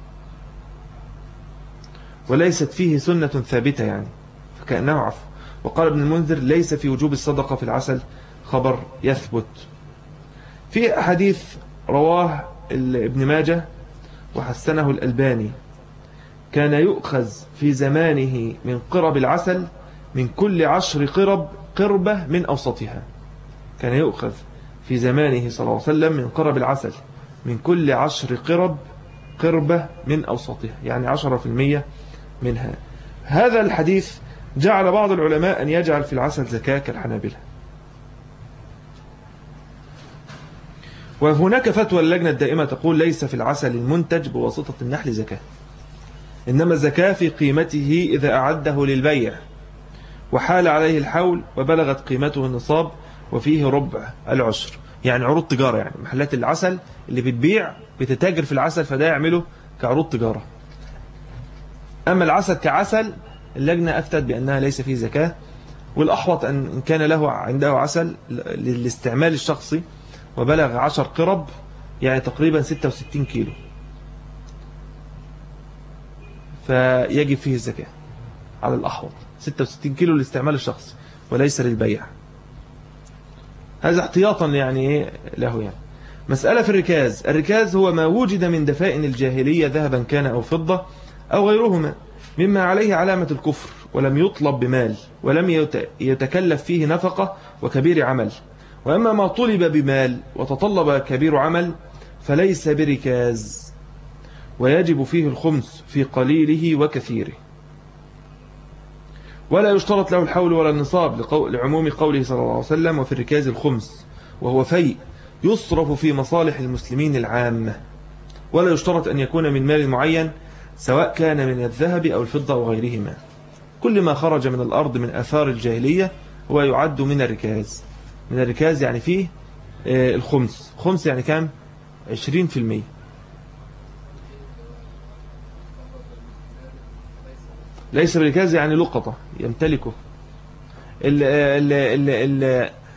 وليست فيه سنة ثابتة يعني فكأنه عفو. وقال ابن المنذر ليس في وجوب الصدقة في العسل خبر يثبت. في حديث رواه ابن ماجه وحسنه الألباني، كان يؤخذ في زمانه من قرب العسل من كل عشر قرب قربة من أوسطها. كان يؤخذ في زمانه صلى الله عليه وسلم من قرب العسل من كل عشر قرب قربة من أوسطها، يعني عشرة في المية منها. هذا الحديث جعل بعض العلماء أن يجعل في العسل زكاة كالحنابلة. وهناك فتوى اللجنة الدائمة تقول ليس في العسل المنتج بواسطة النحل زكاة، إنما الزكاة في قيمته إذا أعده للبيع وحال عليه الحول وبلغت قيمته النصاب، وفيه ربع العشر، يعني عروض تجارة، يعني محلات العسل اللي بتبيع بتتاجر في العسل، فده يعمله كعروض تجارة. أما العسل كعسل اللجنة أفتت بأنها ليس فيه زكاة، والأحوط أن كان له عنده عسل للاستعمال الشخصي وبلغ عشر قرب، يعني تقريبا ستة وستين كيلو، فيجب فيه الزكاة على الأحوط. ستة وستين كيلو للاستعمال الشخصي وليس للبيع، هذا احتياطا يعني له. يعني مسألة في الركاز. الركاز هو ما وجد من دفائن الجاهلية ذهبا كان أو فضة أو غيرهما، مما عليه علامة الكفر، ولم يطلب بمال، ولم يتكلف فيه نفقة وكبير عمل. وأما ما طلب بمال وتطلب كبير عمل فليس بركاز، ويجب فيه الخمس في قليله وكثيره، ولا يشترط له الحول ولا النصاب لعموم قوله صلى الله عليه وسلم وفي الركاز الخمس، وهو فيء يصرف في مصالح المسلمين العامة. ولا يشترط أن يكون من مال معين، سواء كان من الذهب أو الفضة أو غيرهما. كل ما خرج من الأرض من آثار الجاهلية هو يعد من الركاز. من الركاز يعني فيه الخمس. خمس يعني كام؟ عشرين في المية. ليس بركاز يعني لقطة يمتلكه. ال ال ال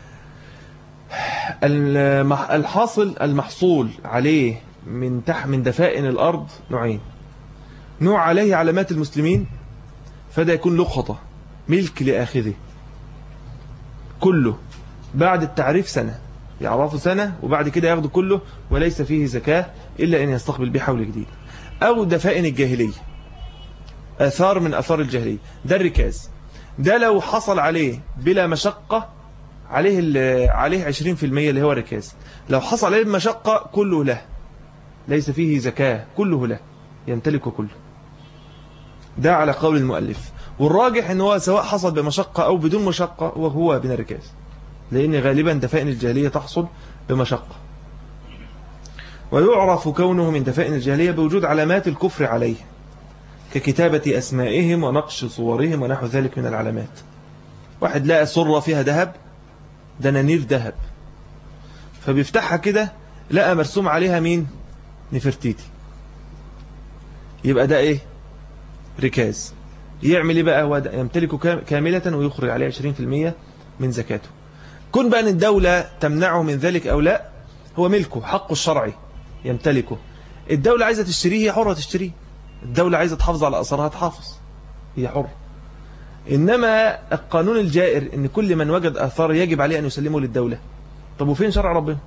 ال الحاصل المحصول عليه من تحت من دفائن الأرض نوعين. نوع عليه علامات المسلمين فده يكون لقطة ملك لآخذه كله بعد التعريف سنة، يعرفوا سنة وبعد كده ياخدوا كله وليس فيه زكاة إلا أن يستقبل به حول جديد. أو دفائن الجاهلية، آثار من آثار الجاهلية، ده الركاز. ده لو حصل عليه بلا مشقة عليه عليه عشرين في المية اللي هو الركاز. لو حصل عليه بمشقة كله له، ليس فيه زكاة، كله له يمتلكه كله. ده على قول المؤلف، والراجح ان هو سواء حصل بمشقة او بدون مشقة وهو من الركاز، لان غالبا دفائن الجاهلية تحصل بمشقة. ويعرف كونه من دفائن الجاهلية بوجود علامات الكفر عليه ككتابة أسمائهم ونقش صورهم ونحو ذلك من العلامات. واحد لقى صرة فيها ذهب، دنانير ذهب، فبيفتحها كده لقى مرسوم عليها مين؟ نفرتيتي، يبقى ده ايه؟ ركاز. يعمل ايه بقى؟ هو يمتلكه كاملة ويخرج عليه عشرين في المية من زكاته. كن بقى ان الدولة تمنعه من ذلك او لا، هو ملكه، حقه الشرعي يمتلكه. الدولة عايزة تشتريه هي حرة تشتريه، الدولة عايزة تحافظ على أثرها تحافظ، هي حرة. إنما القانون الجائر إن كل من وجد آثار يجب عليه أن يسلمه للدولة. طب وفين شرع ربنا؟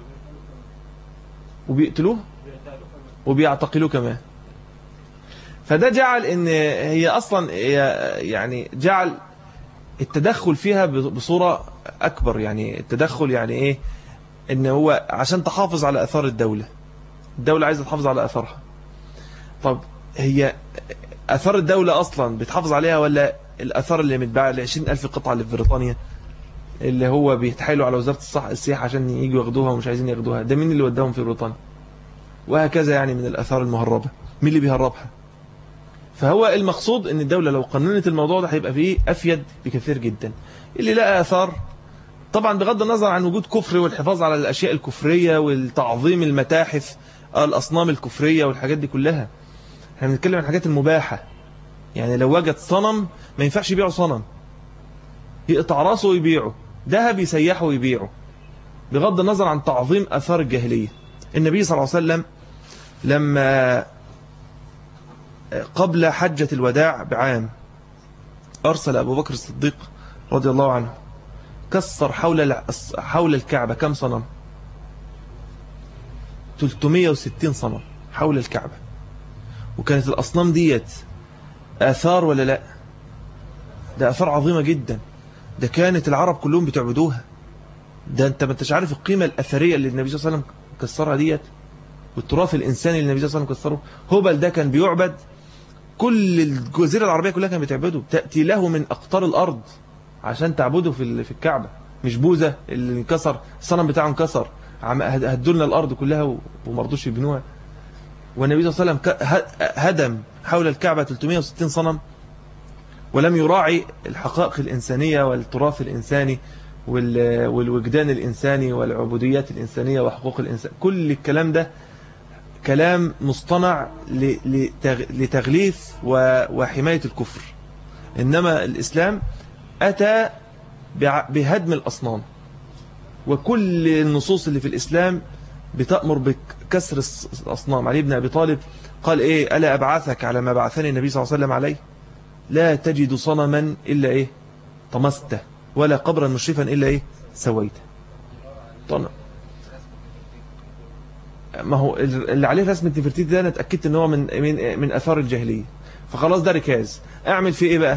وبيقتلوه وبيعتقلوه كمان. فده جعل إن هي أصلا يعني جعل التدخل فيها بصورة أكبر. يعني التدخل يعني إيه؟ إن هو عشان تحافظ على آثار الدولة، الدولة عايزة تحافظ على آثارها. طب هي أثار الدولة أصلا بتحافظ عليها ولا الأثار اللي متباعة لعشرين ألف قطعة اللي في بريطانيا اللي هو بيتحايلوا على وزارة الصحة السياحة عشان ييجوا ياخدوها ومش عايزين ياخدوها؟ ده مين اللي وداهم في بريطانيا؟ وهكذا يعني من الأثار المهربة، مين اللي بيهربها؟ فهو المقصود ان الدولة لو قننت الموضوع ده هيبقى فيه أفيد بكثير جدا. اللي لقى أثار، طبعا بغض النظر عن وجود كفر والحفاظ على الأشياء الكفرية والتعظيم المتاحف الأصنام الكفرية والحاجات دي كلها، احنا بنتكلم عن الحاجات المباحة. يعني لو وجد صنم ما ينفعش يبيعه صنم، يقطع راسه ويبيعه، ذهب يسيحه ويبيعه، بغض النظر عن تعظيم أثار الجاهلية. النبي صلى الله عليه وسلم لما قبل حجة الوداع بعام أرسل أبو بكر الصديق رضي الله عنه كسر حول حول الكعبة كم صنم؟ ثلاثمائة وستين صنم حول الكعبة. وكانت الأصنام ديت آثار ولا لا؟ ده آثار عظيمة جدا، ده كانت العرب كلهم بتعبدوها. ده انت ما انتش عارف القيمة الأثرية اللي النبي صلى الله عليه وسلم كسرها ديت، والتراث الإنساني اللي النبي صلى الله عليه وسلم كسره. هبل ده كان بيعبد، كل الجزيرة العربية كلها كانت بتعبده، تأتي له من أقطار الأرض عشان تعبده في في الكعبة. مش بوزة اللي انكسر الصنم بتاعه انكسر، هدوا لنا الأرض كلها وما رضوش يبنوها. والنبي صلى الله عليه وسلم هدم حول الكعبة ثلاثمائة وستين صنم، ولم يراعي الحقائق الإنسانية والتراث الإنساني والوجدان الإنساني والعبوديات الإنسانية وحقوق الإنسان. كل الكلام ده كلام مصطنع لتغليف وحماية الكفر. إنما الإسلام أتى بهدم الأصنام، وكل النصوص اللي في الإسلام بتأمر بكسر الأصنام. علي بن أبي طالب قال إيه؟ ألا أبعثك على ما بعثني النبي صلى الله عليه وسلم عليه؟ لا تجد صنما إلا إيه؟ طمسته، ولا قبرا مشرفا إلا إيه؟ سويته. طنع. ما هو اللي عليه رسمة نفرتيتي ده أنا اتأكدت إن هو من من من آثار الجاهلية، فخلاص ده ركاز. أعمل فيه إيه بقى؟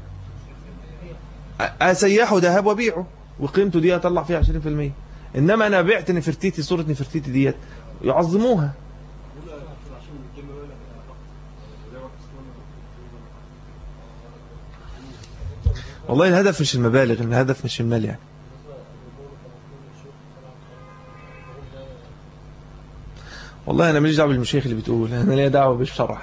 أسيحه ذهب وبيعه وقيمته دي أطلع فيها عشرين في المية. إنما أنا بعت نفرتيتي، صورة نفرتيتي ديت يعظموها. والله الهدف مش المبالغ، الهدف مش المال يعني. والله أنا ماليش دعوة بالمشايخ اللي بتقول، أنا ليا دعوة بالشرع.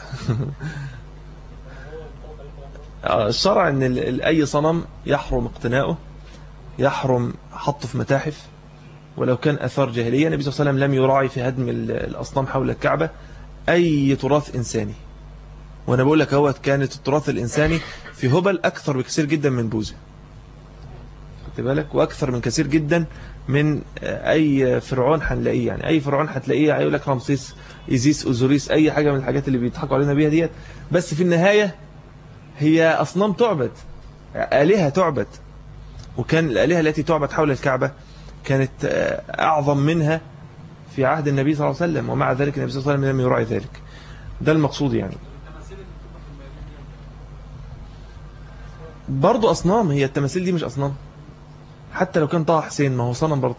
الشرع إن أي صنم يحرم اقتناؤه، يحرم حطه في متاحف، ولو كان أثار جاهلية. النبي صلى الله عليه وسلم لم يراعي في هدم الأصنام حول الكعبة أي تراث إنساني. وأنا بقول لك هو كانت التراث الإنساني في هبل أكثر بكثير جدا من بوذا، خدت بالك، وأكثر من كثير جدا من أي فرعون هنلاقيه. يعني أي فرعون هتلاقيه هيقول لك رمسيس، إيزيس، أوزوريس، أي حاجة من الحاجات اللي بيضحكوا علينا بيها ديت، بس في النهاية هي أصنام تعبد، آلهة تعبد. وكان الآلهة التي تعبد حول الكعبة كانت أعظم منها في عهد النبي صلى الله عليه وسلم، ومع ذلك النبي صلى الله عليه وسلم لم يراعي ذلك. ده المقصود يعني. برضو أصنام، هي التماثيل دي مش أصنام؟ حتى لو كان طه حسين ما هو صنم برضو.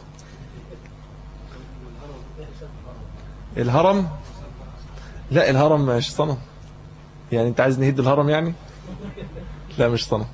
الهرم، لا الهرم مش صنم. يعني انت عايز نهد الهرم يعني؟ لا مش صنم.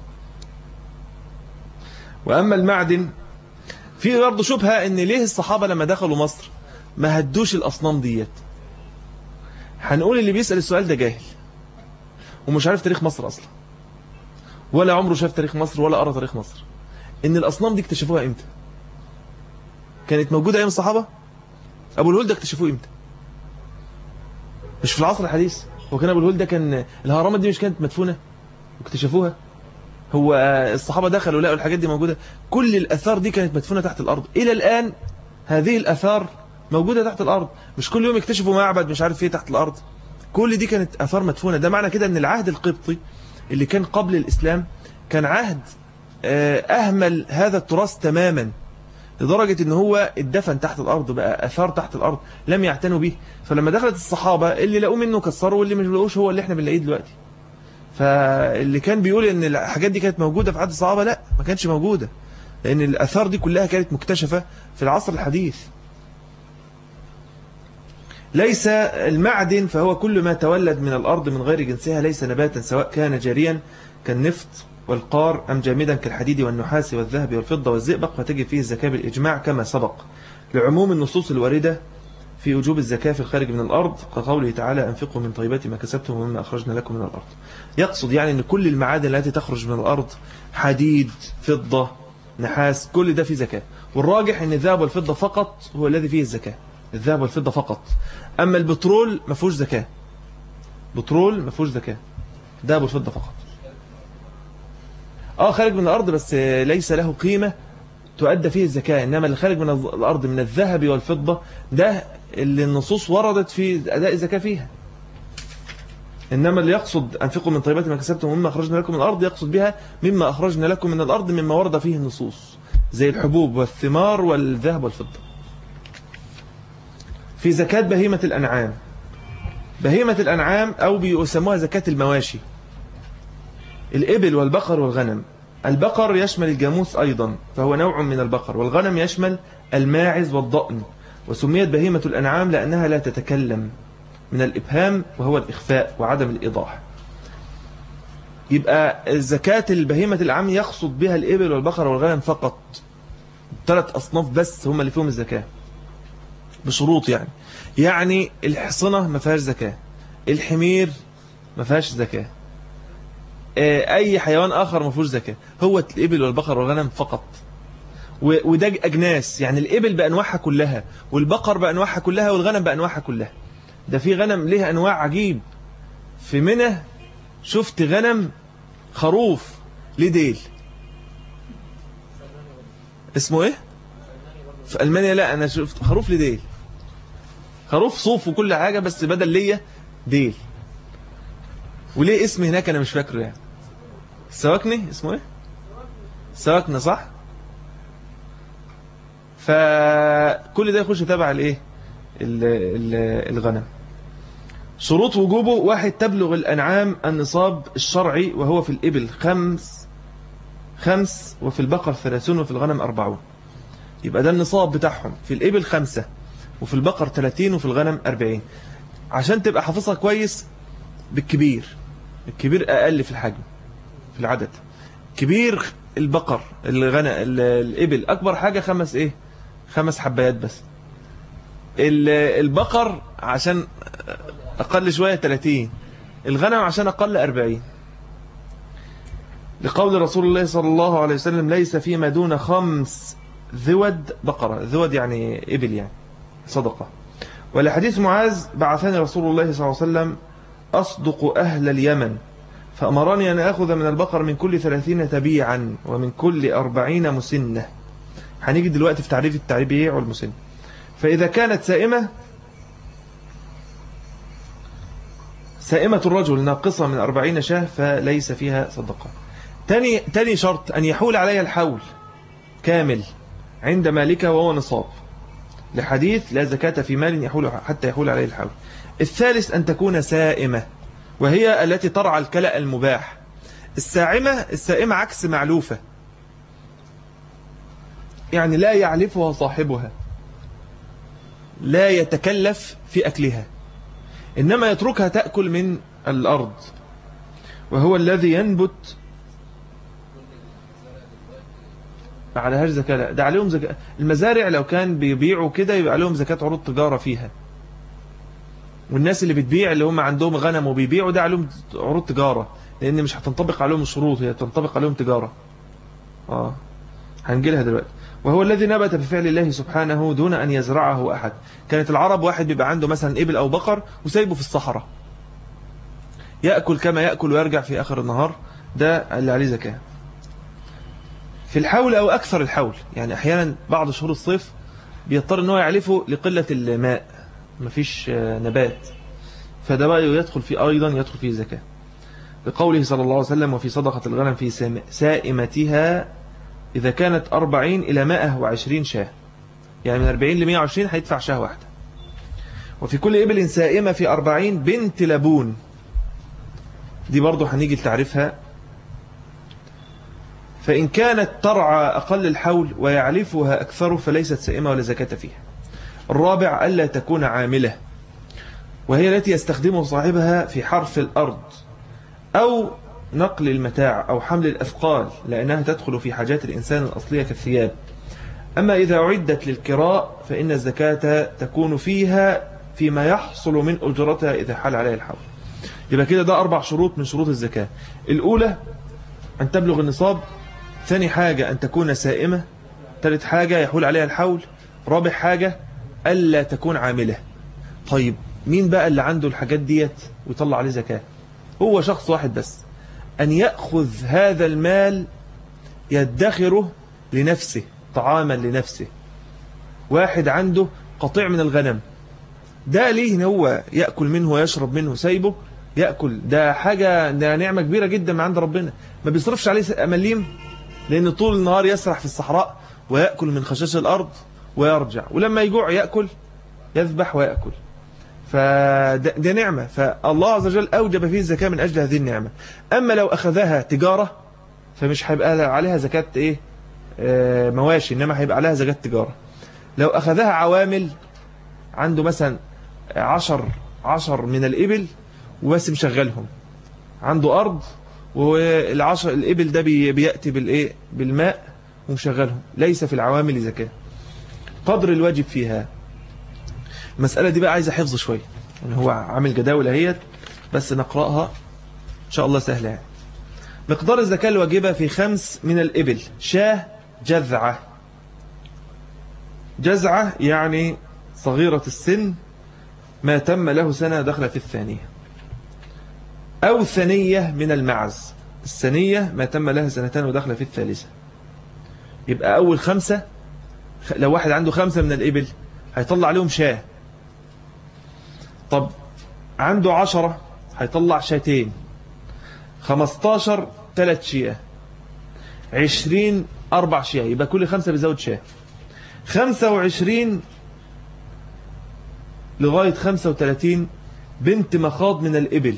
وأما المعدن في برضه شبهة ان ليه الصحابة لما دخلوا مصر ما هدوش الأصنام ديت. هنقول اللي بيسأل السؤال ده جاهل ومش عارف تاريخ مصر أصلا، ولا عمره شاف تاريخ مصر ولا قرأ تاريخ مصر. ان الأصنام دي اكتشفوها امتى؟ كانت موجودة ايام الصحابة؟ أبو الهول ده اكتشفوه امتى؟ مش في العصر الحديث. هو كان أبو الهول ده كان الهرمات دي مش كانت مدفونة واكتشفوها؟ هو الصحابة دخلوا لقوا الحاجات دي موجودة؟ كل الأثار دي كانت مدفونة تحت الأرض إلى الآن. هذه الأثار موجودة تحت الأرض، مش كل يوم يكتشفوا معبد مش عارف ايه تحت الأرض. كل دي كانت أثار مدفونة. ده معنى كده أن العهد القبطي اللي كان قبل الإسلام كان عهد أهمل هذا التراث تماما، لدرجة ان هو اتدفن تحت الأرض، بقى أثار تحت الأرض لم يعتنوا به. فلما دخلت الصحابة اللي لقوا منه كسروا، واللي مش لقوش هو اللي احنا بنلاقيه دلوقتي. فاللي كان بيقول ان الحاجات دي كانت موجودة في عهد الصحابة، لا ما كانتش موجودة، لأن الأثار دي كلها كانت مكتشفة في العصر الحديث. ليس المعدن فهو كل ما تولد من الأرض من غير جنسها، ليس نباتا سواء كان جاريا كالنفط والقار أم جامدا كالحديد والنحاس والذهب والفضة والزئبق، فتجب فيه الزكاة بالإجماع كما سبق، لعموم النصوص الواردة في وجوب الزكاة في الخارج من الأرض، كقوله تعالى أنفقوا من طيبات ما كسبتم ومما أخرجنا لكم من الأرض. يقصد يعني أن كل المعادن التي تخرج من الأرض، حديد، فضة، نحاس، كل ده فيه زكاة. والراجح أن الذهب والفضة فقط هو الذي فيه الزكاة، الذهب والفضة فقط. أما البترول ما فيهوش زكاة، بترول ما فيهوش زكاة، الذهب والفضة فقط. اه خارج من الأرض بس ليس له قيمة تؤدى فيه الزكاة. إنما اللي خارج من الأرض من الذهب والفضة ده اللي النصوص وردت في أداء الزكاة فيها. إنما اللي يقصد أنفقوا من طيبات ما كسبتم ومما أخرجنا لكم من الأرض، يقصد بها مما أخرجنا لكم من الأرض مما ورد فيه النصوص، زي الحبوب والثمار والذهب والفضة. في زكاة بهيمة الأنعام، بهيمة الأنعام أو بيسموها زكاة المواشي، الإبل والبقر والغنم. البقر يشمل الجاموس أيضا فهو نوع من البقر، والغنم يشمل الماعز والضأن. وسميت بهيمة الأنعام لأنها لا تتكلم، من الإبهام وهو الإخفاء وعدم الإيضاح. يبقى زكاة البهيمة الأنعام يقصد بها الإبل والبقر والغنم فقط، ثلاث أصناف بس هم اللي فيهم الزكاة بشروط. يعني يعني الحصنة ما فيهاش زكاة، الحمير ما فيهاش زكاة، أي حيوان آخر ما فيهوش زكاة، هو الإبل والبقر والغنم فقط. وده أجناس، يعني الإبل بأنواعها كلها، والبقر بأنواعها كلها، والغنم بأنواعها كلها. ده في غنم ليه أنواع عجيب. في منى شفت غنم خروف ليه ديل، اسمه إيه؟ في ألمانيا لا، أنا شفت خروف ليه ديل، خروف صوف وكل حاجة بس بدل ليه ديل. وليه اسم هناك أنا مش فاكره يعني، السواكني اسمه إيه؟ سواكنة صح؟ فكل ده يخش تبع الايه الغنم. شروط وجوبه: واحد، تبلغ الأنعام النصاب الشرعي وهو في الإبل خمس خمس وفي البقر ثلاثون وفي الغنم أربعون. يبقى ده النصاب بتاعهم، في الإبل خمسة وفي البقر ثلاثين وفي الغنم أربعين. عشان تبقى حافظها كويس بالكبير، الكبير أقل في الحجم في العدد. كبير البقر الغنم الإبل أكبر حاجة خمس إيه خمس حبايات بس. البقر عشان أقل شوية ثلاثين، الغنم عشان أقل أربعين، لقول رسول الله صلى الله عليه وسلم: ليس فيما دون خمس ذود بقرة، ذود يعني إبل يعني صدقة. ولحديث معاذ بعثني رسول الله صلى الله عليه وسلم أصدق أهل اليمن فأمرني أن أخذ من البقر من كل ثلاثين تبيعا ومن كل أربعين مسنة. هنيجي دلوقتي في تعريف التبيع والمسنة. فإذا كانت سائمة سائمة الرجل ناقصة من أربعين شاه فليس فيها صدقة. تاني, تاني شرط أن يحول عليها الحول كامل عند مالكه وهو نصاب، لحديث لا زكاة في مال يحول حتى يحول عليه الحول. الثالث أن تكون سائمة وهي التي ترعى الكلأ المباح. السائمة السائمة عكس معلوفة، يعني لا يعلفها صاحبها، لا يتكلف في أكلها، إنما يتركها تأكل من الأرض، وهو الذي ينبت على هاش زكاة. لا ده عليهم زكاة. المزارع لو كان بيبيعوا كده يبقى عليهم زكاة عروض تجارة فيها، والناس اللي بتبيع اللي هم عندهم غنم وبيبيعوا ده عليهم عروض تجارة، لأن مش هتنطبق عليهم الشروط، هي تنطبق عليهم تجارة. آه هنجيلها دلوقتي. وهو الذي نبت بفعل الله سبحانه دون أن يزرعه أحد. كانت العرب واحد بيبقى عنده مثلا إبل أو بقر وسايبه في الصحراء يأكل كما يأكل ويرجع في آخر النهار، ده اللي عليه زكاة. في الحول أو أكثر الحول، يعني أحيانا بعض شهور الصيف بيضطر أنه يعلفه لقلة الماء، مفيش نبات، فده بقى يدخل فيه أيضا يدخل فيه زكاة، لقوله صلى الله عليه وسلم وفي صدقة الغنم في سائمتها إذا كانت أربعين إلى مائة وعشرين شاه، يعني من أربعين لمائة وعشرين هيدفع شاه واحدة. وفي كل إبل سائمة في أربعين بنت لبون، دي برضو هنيجي لتعرفها. فإن كانت ترعى أقل الحول ويعلفها أكثر فليست سائمة ولا زكاة فيها. الرابع ألا تكون عاملة، وهي التي يستخدمه صاحبها في حرث الأرض أو نقل المتاع أو حمل الأثقال، لأنها تدخل في حاجات الإنسان الأصلية كالثياب. أما إذا أعدت للكراء فإن الزكاة تكون فيها فيما يحصل من أجرتها إذا حال عليها الحول. يبقى كده ده أربع شروط من شروط الزكاة. الأولى أن تبلغ النصاب، ثاني حاجة أن تكون سائمة، ثالث حاجة يحول عليها الحول، رابع حاجة ألا تكون عاملة. طيب مين بقى اللي عنده الحاجات ديت ويطلع عليه زكاة؟ هو شخص واحد بس، أن يأخذ هذا المال يدخره لنفسه طعاما لنفسه. واحد عنده قطيع من الغنم، ده ليه إن هو يأكل منه ويشرب منه، سايبه يأكل، ده حاجة، ده نعمة كبيرة جدا من عند ربنا. ما بيصرفش عليه مليم، لأن طول النهار يسرح في الصحراء ويأكل من خشاش الأرض ويرجع، ولما يجوع يأكل، يذبح ويأكل. فده نعمة، فالله عز وجل أوجب فيه الزكاة من أجل هذه النعمة. أما لو أخذها تجارة فمش هيبقى عليها زكاة إيه؟ آه مواشي، إنما هيبقى عليها زكاة تجارة. لو أخذها عوامل، عنده مثلا عشر عشر من الإبل وبس مشغلهم، عنده أرض والعشر الإبل ده بيأتي بالإيه؟ بالماء ومشغلهم، ليس في العوامل زكاة. قدر الواجب فيها، المسألة دي بقى عايزة حفظ شوية، يعني هو عامل جداول اهيت بس نقرأها إن شاء الله سهلة. يعني مقدار الزكاة الواجبة في خمس من الإبل: شاه جذعة، جذعة يعني صغيرة السن ما تم له سنة دخل في الثانية، أو ثنية من المعز، الثنية ما تم لها سنتان ودخل في الثالثة. يبقى أول خمسة، لو واحد عنده خمسة من الإبل هيطلع عليهم شاه. طب عنده عشرة هيطلع شاتين، خمستاشر ثلاث شياه، عشرين أربع شياه، يبقى كل خمسة بيزود شاه. خمسة وعشرين لغاية خمسة وثلاثين بنت مخاض من الإبل،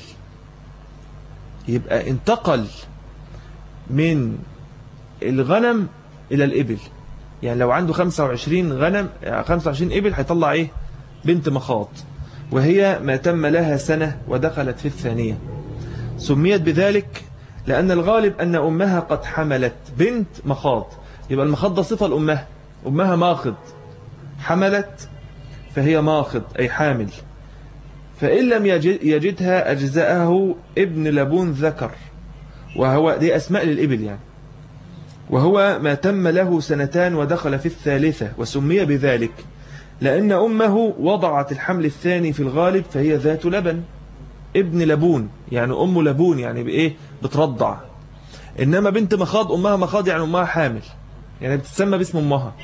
يبقى انتقل من الغنم إلى الإبل. يعني لو عنده خمسة وعشرين غنم، خمسة وعشرين إبل، هيطلع إيه؟ بنت مخاض، وهي ما تم لها سنة ودخلت في الثانية. سميت بذلك لأن الغالب أن أمها قد حملت بنت مخاض، يبقى المخاض ده صفة لأمها، أمها ماخض، حملت فهي ماخض أي حامل. فإن لم يجدها أجزاءه ابن لبون ذكر، وهو دي أسماء للإبل يعني، وهو ما تم له سنتان ودخل في الثالثة، وسمي بذلك لأن أمه وضعت الحمل الثاني في الغالب فهي ذات لبن، ابن لبون يعني أم لبون يعني بإيه بترضع. إنما بنت مخاض أمها مخاض يعني أمها حامل، يعني بتسمى باسم أمها.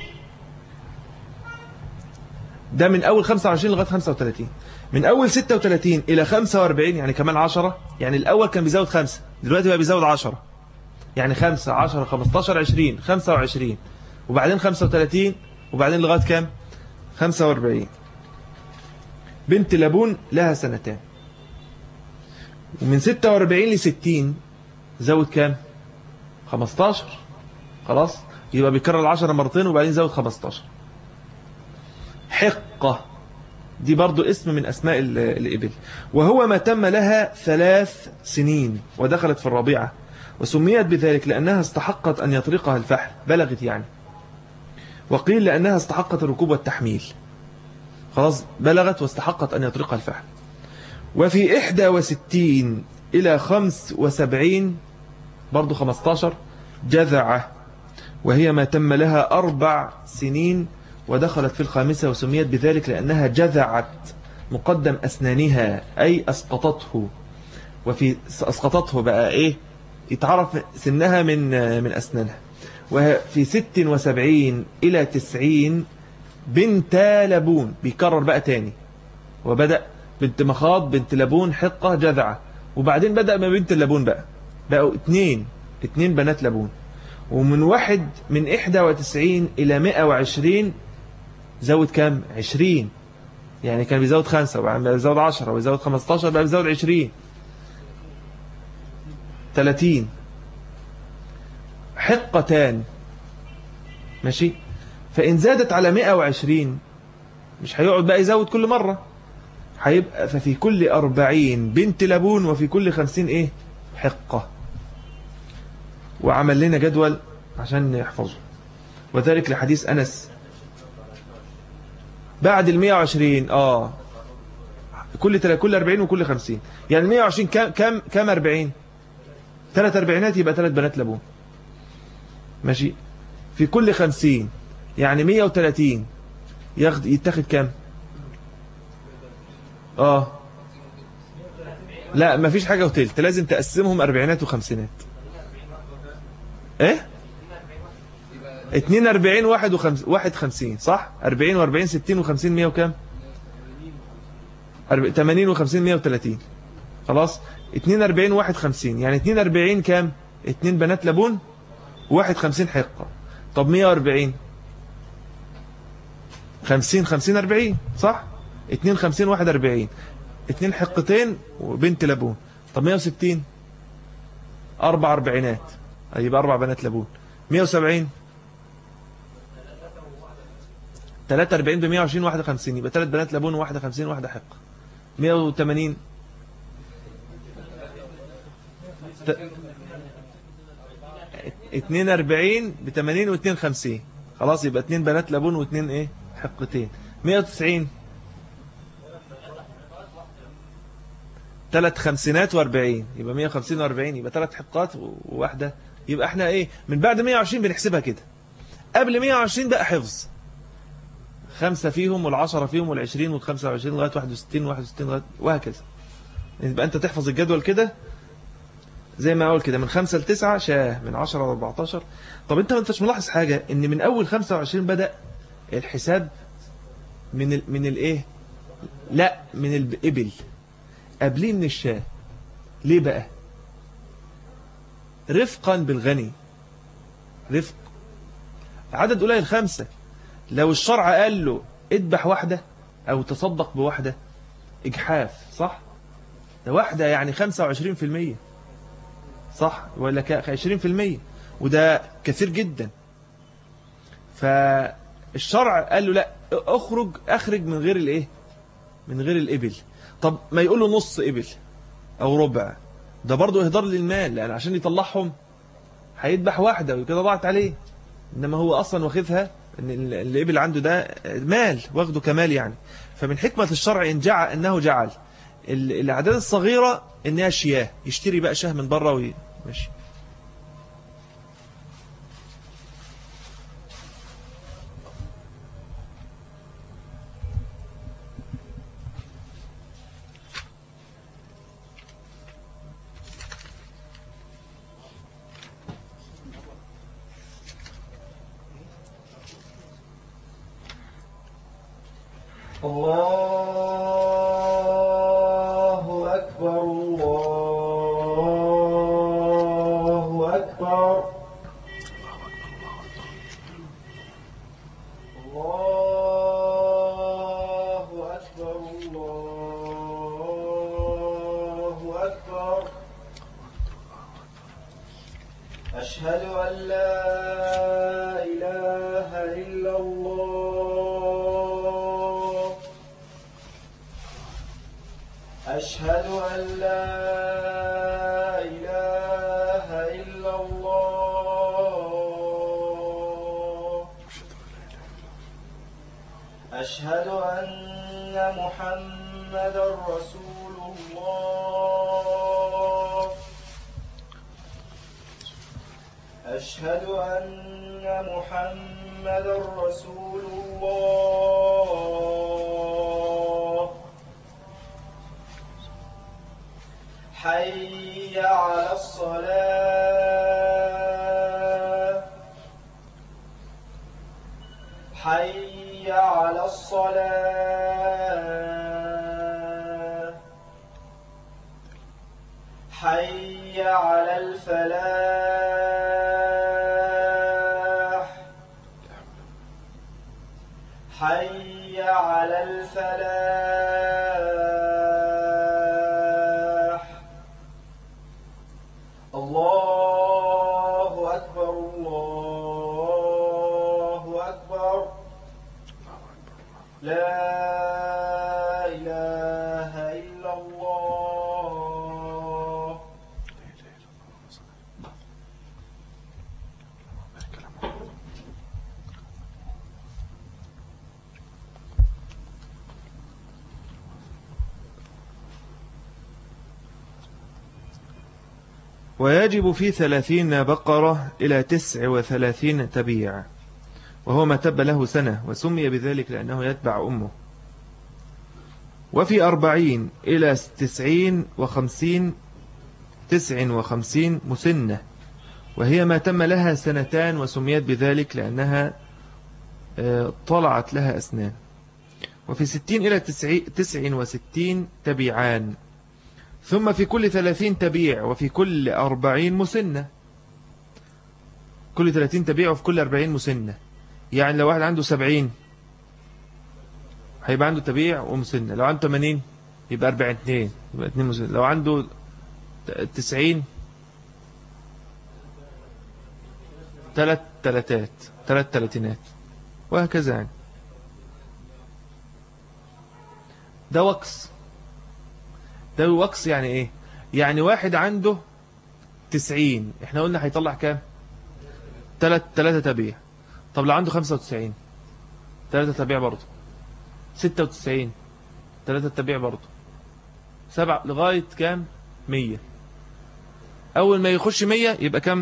ده من أول خمسة وعشرين لغاية خمسة وثلاثين. من أول ستة وثلاثين إلى خمسة وأربعين يعني كمان عشرة، يعني الأول كان بيزود خمسة دلوقتي بقى بيزود عشرة، يعني خمسة عشرة خمستاشر عشرين خمسة وعشرين، وبعدين خمسة وثلاثين، وبعدين لغاية كام خمسة وأربعين. بنت لبون لها سنتين. ومن ستة وأربعين لستين زود كام خمستاشر، خلاص يبقى بيكرر العشرة مرتين وبعدين زود خمستاشر. حقة دي برضو اسم من أسماء الإبل. وهو ما تم لها ثلاث سنين ودخلت في الرابعة، وسميت بذلك لأنها استحقت أن يطرقها الفحل، بلغت يعني. وقيل لأنها استحقت الركوب والتحميل، خلاص بلغت واستحقت أن يطرقها الفحل. وفي إحدى وستين إلى خمس وسبعين برضو خمستاشر جذعة، وهي ما تم لها أربع سنين ودخلت في الخامسة، وسميت بذلك لأنها جذعت مقدم أسنانها أي أسقطته. وفي أسقطته بقى إيه يتعرف سنها من من أسنانها. وفي ست وسبعين إلى تسعين بنت لبون، بيكرر بقى تاني، وبدأ بنت مخاض بنت لبون حقة جذعة، وبعدين بدأ ما بنت اللبون بقى بقوا اتنين اتنين بنات لبون. ومن واحد من إحدى وتسعين إلى مئة وعشرين زود كام عشرين، يعني كان بيزود خمسة وبعدين بيزود عشرة وبيزود خمستاشر بقى بيزود عشرين ثلاثين. حقتان ماشي. فإن زادت على مئة وعشرين مش هيقعد بقى يزود كل مرة، هيبقى ففي كل أربعين بنت لبون وفي كل خمسين إيه حقة. وعمل لنا جدول عشان نحفظه، وذلك لحديث أنس بعد المئة وعشرين آه كل تل... كل أربعين وكل خمسين، يعني المئة وعشرين كم كم كم أربعين ثلاث أربعينات يبقى ثلاث بنات لبون ماشي. في كل خمسين يعني مئة وثلاثين ياخد يتاخد كام اه لا مفيش حاجة وتلت، لازم تقسمهم أربعينات وخمسينات. ايه اتنين أربعين واحد وخمس واحد خمسين صح. أربعين وأربعين ستين وخمسين مية وكام تمانين وخمسين مية وثلاثين. خلاص اتنين أربعين واحد خمسين يعني اتنين أربعين كام اتنين بنات لبون واحد خمسين حقة. طب مئة وأربعين خمسين خمسين أربعين صح. اتنين خمسين واحد أربعين اتنين حقتين وبنت لبون. طب مئة وستين أربع أربعينات يبقى أربع بنات لبون. مئة وسبعين ثلاثة وأربعين بمئة وعشرين واحد وخمسين يبقى ثلاث بنات لبون وواحد وخمسين واحدة حقة. مئة وثمانين اتنين أربعين بثمانين واثنين خمسين خلاص يبقى اتنين بنات لبون واثنين ايه حقتين. مئة وتسعين ثلاث خمسينات واربعين يبقى مئة وخمسين واربعين يبقى ثلاث حقات وواحدة. يبقى احنا ايه من بعد مئة وعشرين بنحسبها كده. قبل مئة وعشرين بقى حفظ، خمسة فيهم والعشرة فيهم والعشرين والخمسة وعشرين لغاية واحد وستين واحد وستين وهكذا. يبقى انت تحفظ الجدول كده زي ما اقول كده من خمسة لتسعة شاه، من عشرة لأربعتاشر. طب انت ما انتش ملاحظ حاجة ان من اول خمسة وعشرين بدأ الحساب من ال من الايه لا من الابل قبليه من الشاه. ليه بقى؟ رفقا بالغني، رفق عدد قليل خمسة. لو الشرع قال له اذبح واحدة او تصدق بواحدة اجحاف صح. ده واحدة يعني خمسة وعشرين في المية صح ولا عشرين في المية، وده كثير جدا. فالشرع قال له لا اخرج اخرج من غير الايه من غير الابل. طب ما يقول له نص ابل او ربع، ده برضه اهدار للمال، لان عشان يطلعهم هيذبح واحدة وكده ضاعت عليه. انما هو اصلا واخذها ان الابل عنده ده مال واخده كمال يعني. فمن حكمة الشرع ان جعل انه جعل الاعداد الصغيرة انها شياه، يشتري بقى شاه من بره وماشي. الله أكبر الله أكبر الله أكبر الله أكبر أشهد أن لا إله إلا الله أشهد أن لا إله إلا الله أشهد أن محمدا رسول الله أشهد أن محمدا رسول الله حي على الصلاة حي على الصلاة حي على الفلاح حي على الفلاح الله أكبر الله أكبر لا إله إلا الله ويجب في ثلاثين بقرة إلى تسع وثلاثين تبيع، وهو ما تب له سنة، وسمي بذلك لأنه يتبع أمه. وفي أربعين إلى تسعين وخمسين تسع وخمسين مسنة، وهي ما تم لها سنتان، وسميت بذلك لأنها طلعت لها أسنان. وفي ستين إلى تسع وستين تبيعان، ثم في كل ثلاثين تبيع، وفي كل أربعين مسنة. كل ثلاثين تبيع وفي كل أربعين مسنة، يعني لو واحد عنده سبعين هيبقى عنده تبيع ومسنة، لو عنده ثمانين يبقى أربعين اتنين يبقى اتنين مسنة، لو عنده تسعين ثلاث تلاتات ثلاث تلاتينات، وهكذا. يعني ده وكس. ده وكس يعني ايه؟ يعني واحد عنده تسعين، احنا قلنا هيطلع كام؟ تلات تلاتة تبيع. طب لو عنده خمسة وتسعين تلاتة تبيع برضه. ستة وتسعين تلاتة تبيع برضه. سبعة لغاية كام؟ مية. اول ما يخش مية يبقى كام؟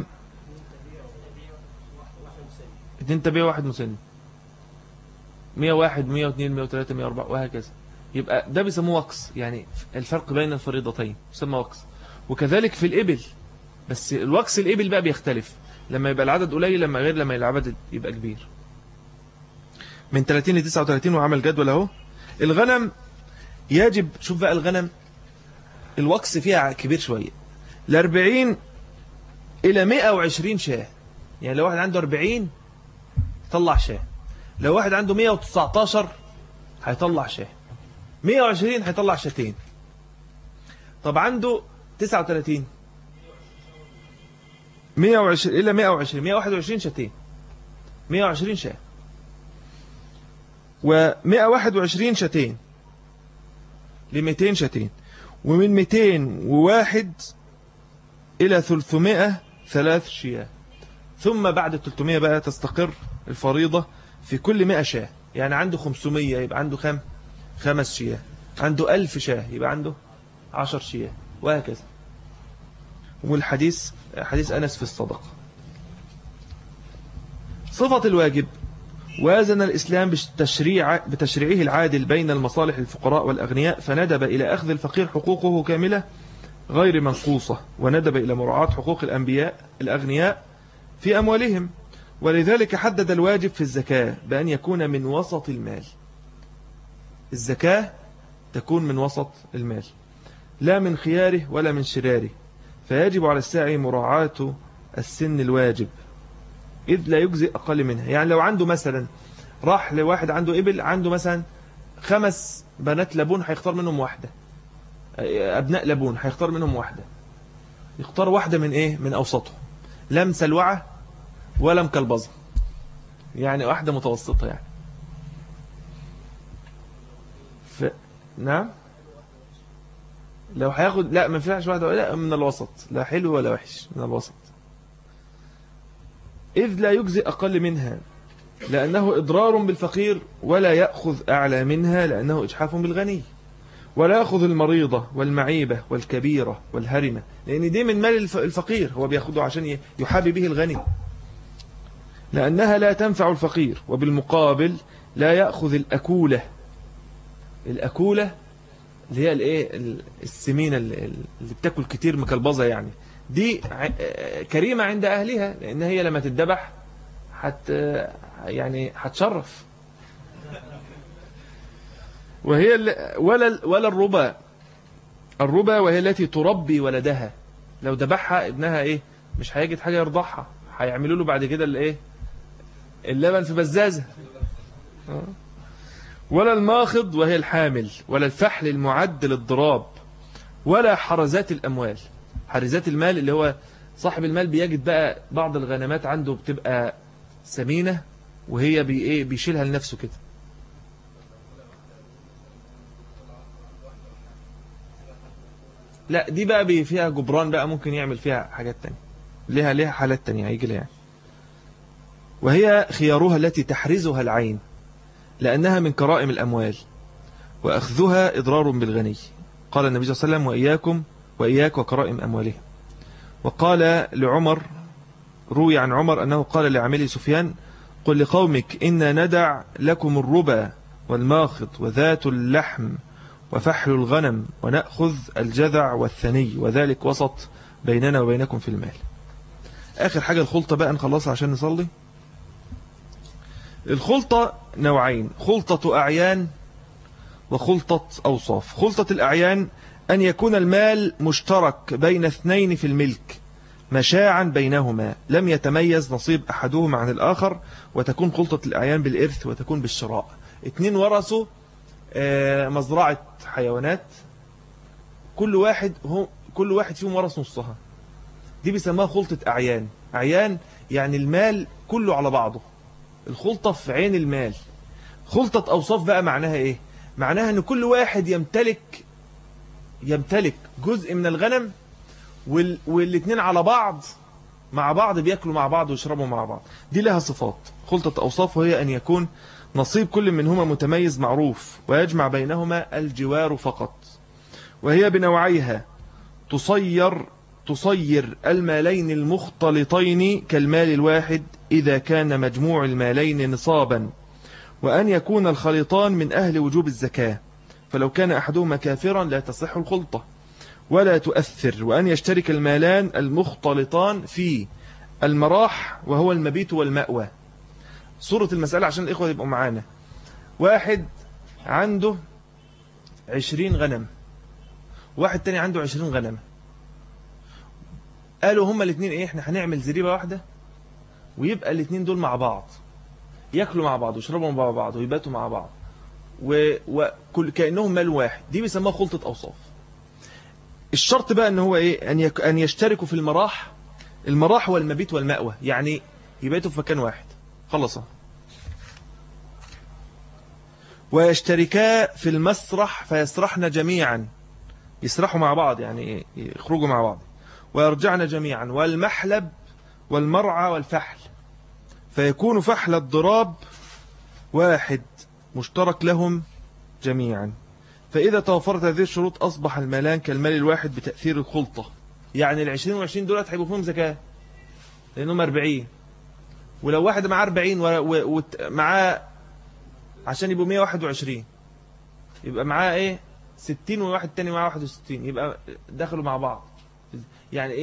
اتنين تبيع واحد مسن. مية واحد مية واتنين مية وتلاتة مية واربعة، وهكذا. يبقى ده بيسموه وكس، يعني الفرق بين الفريضتين يسمى وكس. وكذلك في الإبل، بس الوكس الإبل بقى بيختلف لما يبقى العدد قليل، لما غير لما العدد يبقى كبير. من ثلاثين ل تسعة وثلاثين، وعمل جدول اهو. الغنم يجب، شوف بقى الغنم الوكس فيها كبير شوية، ل أربعين إلى مئة وعشرين شاه. يعني لو واحد عنده أربعين طلع شاه، لو واحد عنده مئة وتسعتاشر هيطلع شاه، مئة وعشرين هيطلع شاتين. طب عنده تسعة وثلاثين مئة وعشرين إلى مئة وعشرين مئة وواحد وعشرين شاتين، مئة وعشرين شاه، ومئة وواحد وعشرين شاتين لمئتين شاتين، ومن مئتين وواحد إلى ثلاثمائة ثلاث شياه. ثم بعد ثلاثمائة بقى تستقر الفريضة في كل مئة شاه. يعني عنده خمسمائة يبقى عنده كم؟ خمس شياه. عنده ألف شاه يبقى عنده عشر شياه، وهكذا. والحديث حديث أنس في الصدقة. صفة الواجب: وازن الإسلام بتشريع بتشريعه العادل بين المصالح الفقراء والأغنياء، فندب إلى أخذ الفقير حقوقه كاملة غير منقوصة، وندب إلى مراعاة حقوق الأنبياء الأغنياء في أموالهم. ولذلك حدد الواجب في الزكاة بأن يكون من وسط المال. الزكاة تكون من وسط المال لا من خياره ولا من شراره، فيجب على الساعي مراعاة السن الواجب إذ لا يجزئ أقل منها. يعني لو عنده مثلا راح لواحد عنده إبل، عنده مثلا خمس بنات لبون، هيختار منهم واحدة، أبناء لبون هيختار منهم واحدة، يختار واحدة من إيه؟ من أوسطهم، لا مسلوعة ولا مكلبظة، يعني واحدة متوسطة يعني. ف... نعم لو هياخد، لا ما فيهاش واحدة، لا من الوسط، لا حلو ولا وحش، من الوسط. إذ لا يجزئ أقل منها لأنه إضرار بالفقير، ولا يأخذ أعلى منها لأنه إجحاف بالغني، ولا يأخذ المريضة والمعيبة والكبيرة والهرمة، لأن دي من مال الفقير، هو بيأخذه عشان يحابي به الغني، لأنها لا تنفع الفقير. وبالمقابل لا يأخذ الأكولة، الأكولة اللي هي الايه السمينة اللي بتاكل كتير مكلبظة، يعني دي كريمة عند أهلها، لأن هي لما تتذبح حت يعني هتشرف. وهي ولا ولا الربا، الربا وهي التي تربي ولدها، لو ذبحها ابنها ايه مش هيجد حاجة يرضعها، هيعملوا له بعد كده الايه اللبن في بزازة. ولا الماخض وهي الحامل، ولا الفحل المعد للضراب، ولا حرزات الأموال. حرزات المال اللي هو صاحب المال بيجد بقى بعض الغنمات عنده بتبقى سمينة وهي بي ايه بيشيلها لنفسه كده. لا دي بقى فيها جبران بقى، ممكن يعمل فيها حاجات تانية، لها لها حالات تانية هيجي لها يعني. وهي خيارها التي تحرزها العين لأنها من كرائم الأموال، وأخذها إضرار بالغني. قال النبي صلى الله عليه وسلم وإياكم وإياك وكرائم أموالهم. وقال لعمر، روي عن عمر أنه قال لعملي سفيان قل لقومك إنا ندع لكم الربا والماخض وذات اللحم وفحل الغنم ونأخذ الجذع والثني، وذلك وسط بيننا وبينكم في المال. آخر حاجة الخلطة بقى نخلصها عشان نصلي. الخلطة نوعين، خلطة أعيان وخلطة أوصاف. خلطة الأعيان أن يكون المال مشترك بين اثنين في الملك مشاعا بينهما، لم يتميز نصيب أحدهما عن الآخر، وتكون خلطة الأعيان بالإرث وتكون بالشراء. اتنين ورثوا مزرعة حيوانات، كل واحد هم كل واحد فيهم ورث نصها، دي بيسموها خلطة أعيان. أعيان يعني المال كله على بعضه، الخلطة في عين المال. خلطة أوصاف بقى معناها إيه؟ معناها أن كل واحد يمتلك يمتلك جزء من الغنم، وال... والاثنين على بعض مع بعض بيأكلوا مع بعض ويشربوا مع بعض. دي لها صفات خلطة أوصاف، وهي أن يكون نصيب كل منهما متميز معروف، ويجمع بينهما الجوار فقط. وهي بنوعيها تصير تصير المالين المختلطين كالمال الواحد إذا كان مجموع المالين نصابا، وأن يكون الخليطان من أهل وجوب الزكاة، فلو كان أحدهما كافرا لا تصح الخلطة ولا تؤثر. وأن يشترك المالان المختلطان في المراح وهو المبيت والمأوى. صورة المسألة عشان الإخوة يبقوا معانا، واحد عنده عشرين غنم، واحد تاني عنده عشرين غنم، قالوا هما الاثنين ايه احنا هنعمل زريبة واحدة، ويبقى الاثنين دول مع بعض ياكلوا مع بعض ويشربوا مع بعض ويباتوا مع بعض، وكل كأنهم مال واحد. دي بيسموها خلطة أوصاف. الشرط بقى ان هو ايه ان يك... ان يشتركوا في المراح. المراح والمبيت والمأوى، يعني يباتوا في مكان واحد خلصا. ويشتركا في المسرح فيسرحن جميعا، يسرحوا مع بعض يعني يخرجوا مع بعض، ويرجعن جميعا. والمحلب والمرعى والفحل، فيكون فحل الضراب واحد مشترك لهم جميعا. فإذا توفرت هذه الشروط أصبح المالان كالمال الواحد بتأثير الخلطة. يعني العشرين والعشرين دولت هيبقوا فيهم زكاة لأنهم أربعين، ولو واحد معاه أربعين ومعاه عشان يبقوا مية وواحد وعشرين يبقى معاه إيه ستين، وواحد تاني معاه واحد وستين، يبقى دخلوا مع بعض. يعني إيه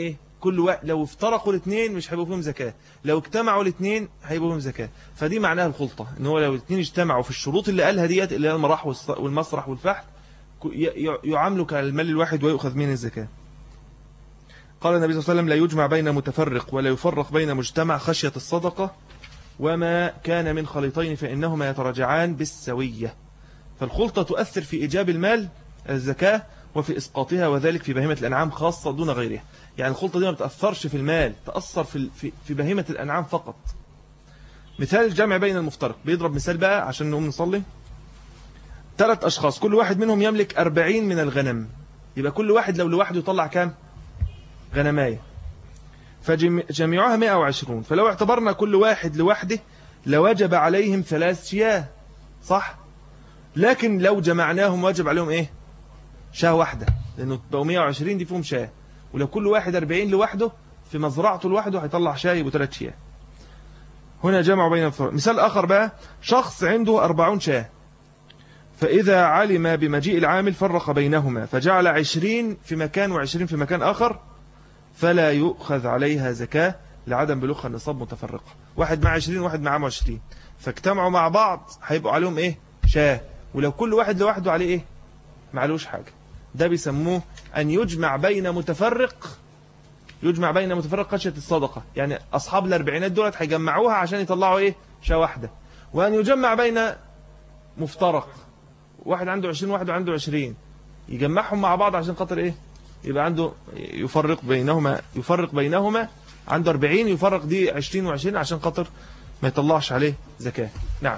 كل واحد لو افترقوا الاثنين مش هيبقوا فيهم زكاة، لو اجتمعوا الاثنين هيبقوا فيهم زكاة. فدي معناها الخلطة، ان هو لو الاثنين اجتمعوا في الشروط اللي قالها ديت اللي هي المراح والمسرح والفحل يعاملوا كالمال الواحد ويؤخذ منه الزكاة. قال النبي صلى الله عليه وسلم لا يجمع بين متفرق ولا يفرق بين مجتمع خشية الصدقة، وما كان من خليطين فإنهما يتراجعان بالسوية. فالخلطة تؤثر في إيجاب المال الزكاة وفي إسقاطها، وذلك في بهيمة الأنعام خاصة دون غيرها. يعني الخلطة دي ما بتأثرش في المال، تأثر في في بهيمة الأنعام فقط. مثال الجمع بين المفترق، بيضرب مثال بقى عشان نقوم نصلي. ثلاث أشخاص كل واحد منهم يملك أربعين من الغنم، يبقى كل واحد لو لوحده يطلع كام غنماية، فجميعها مئة وعشرين. فلو اعتبرنا كل واحد لوحده لوجب عليهم ثلاث شياه، صح؟ لكن لو جمعناهم وجب عليهم ايه؟ شاه واحدة، لأنه بقوا مئة وعشرين دي فيهم شاه. ولو كل واحد أربعين لوحده في مزرعته لوحده هيطلع شاه يبقوا ثلاث شياه. هنا جمعوا بين الفرق. مثال آخر بقى، شخص عنده أربعون شاه، فإذا علم بمجيء العامل فرق بينهما فجعل عشرين في مكان وعشرين في مكان آخر، فلا يؤخذ عليها زكاة لعدم بلوغها النصاب متفرقة. واحد مع عشرين واحد معاه عشرين، فاجتمعوا مع بعض هيبقوا عليهم ايه؟ شاه. ولو كل واحد لوحده عليه ايه؟ معلوش حاجة. ده بيسموه أن يجمع بين متفرق، يجمع بين متفرق خشية الصدقة. يعني أصحاب الأربعينات دولت هيجمعوها عشان يطلعوا ايه؟ شاه واحدة. وأن يجمع بين مفترق، واحد عنده عشرين واحد عنده عشرين، يجمعهم مع بعض عشان خاطر ايه؟ يبقى عنده يفرق بينهما، يفرق بينهما عنده أربعين يفرق دي عشرين وعشرين عشان خاطر ما يطلعش عليه زكاة. نعم.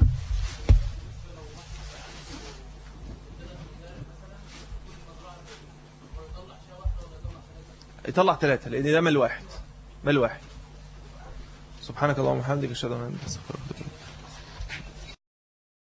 يطلع ثلاثة لأن ده مال واحد، مال واحد. سبحانك اللهم وبحمدك أشهد أن لا إله إلا أنت أستغفرك.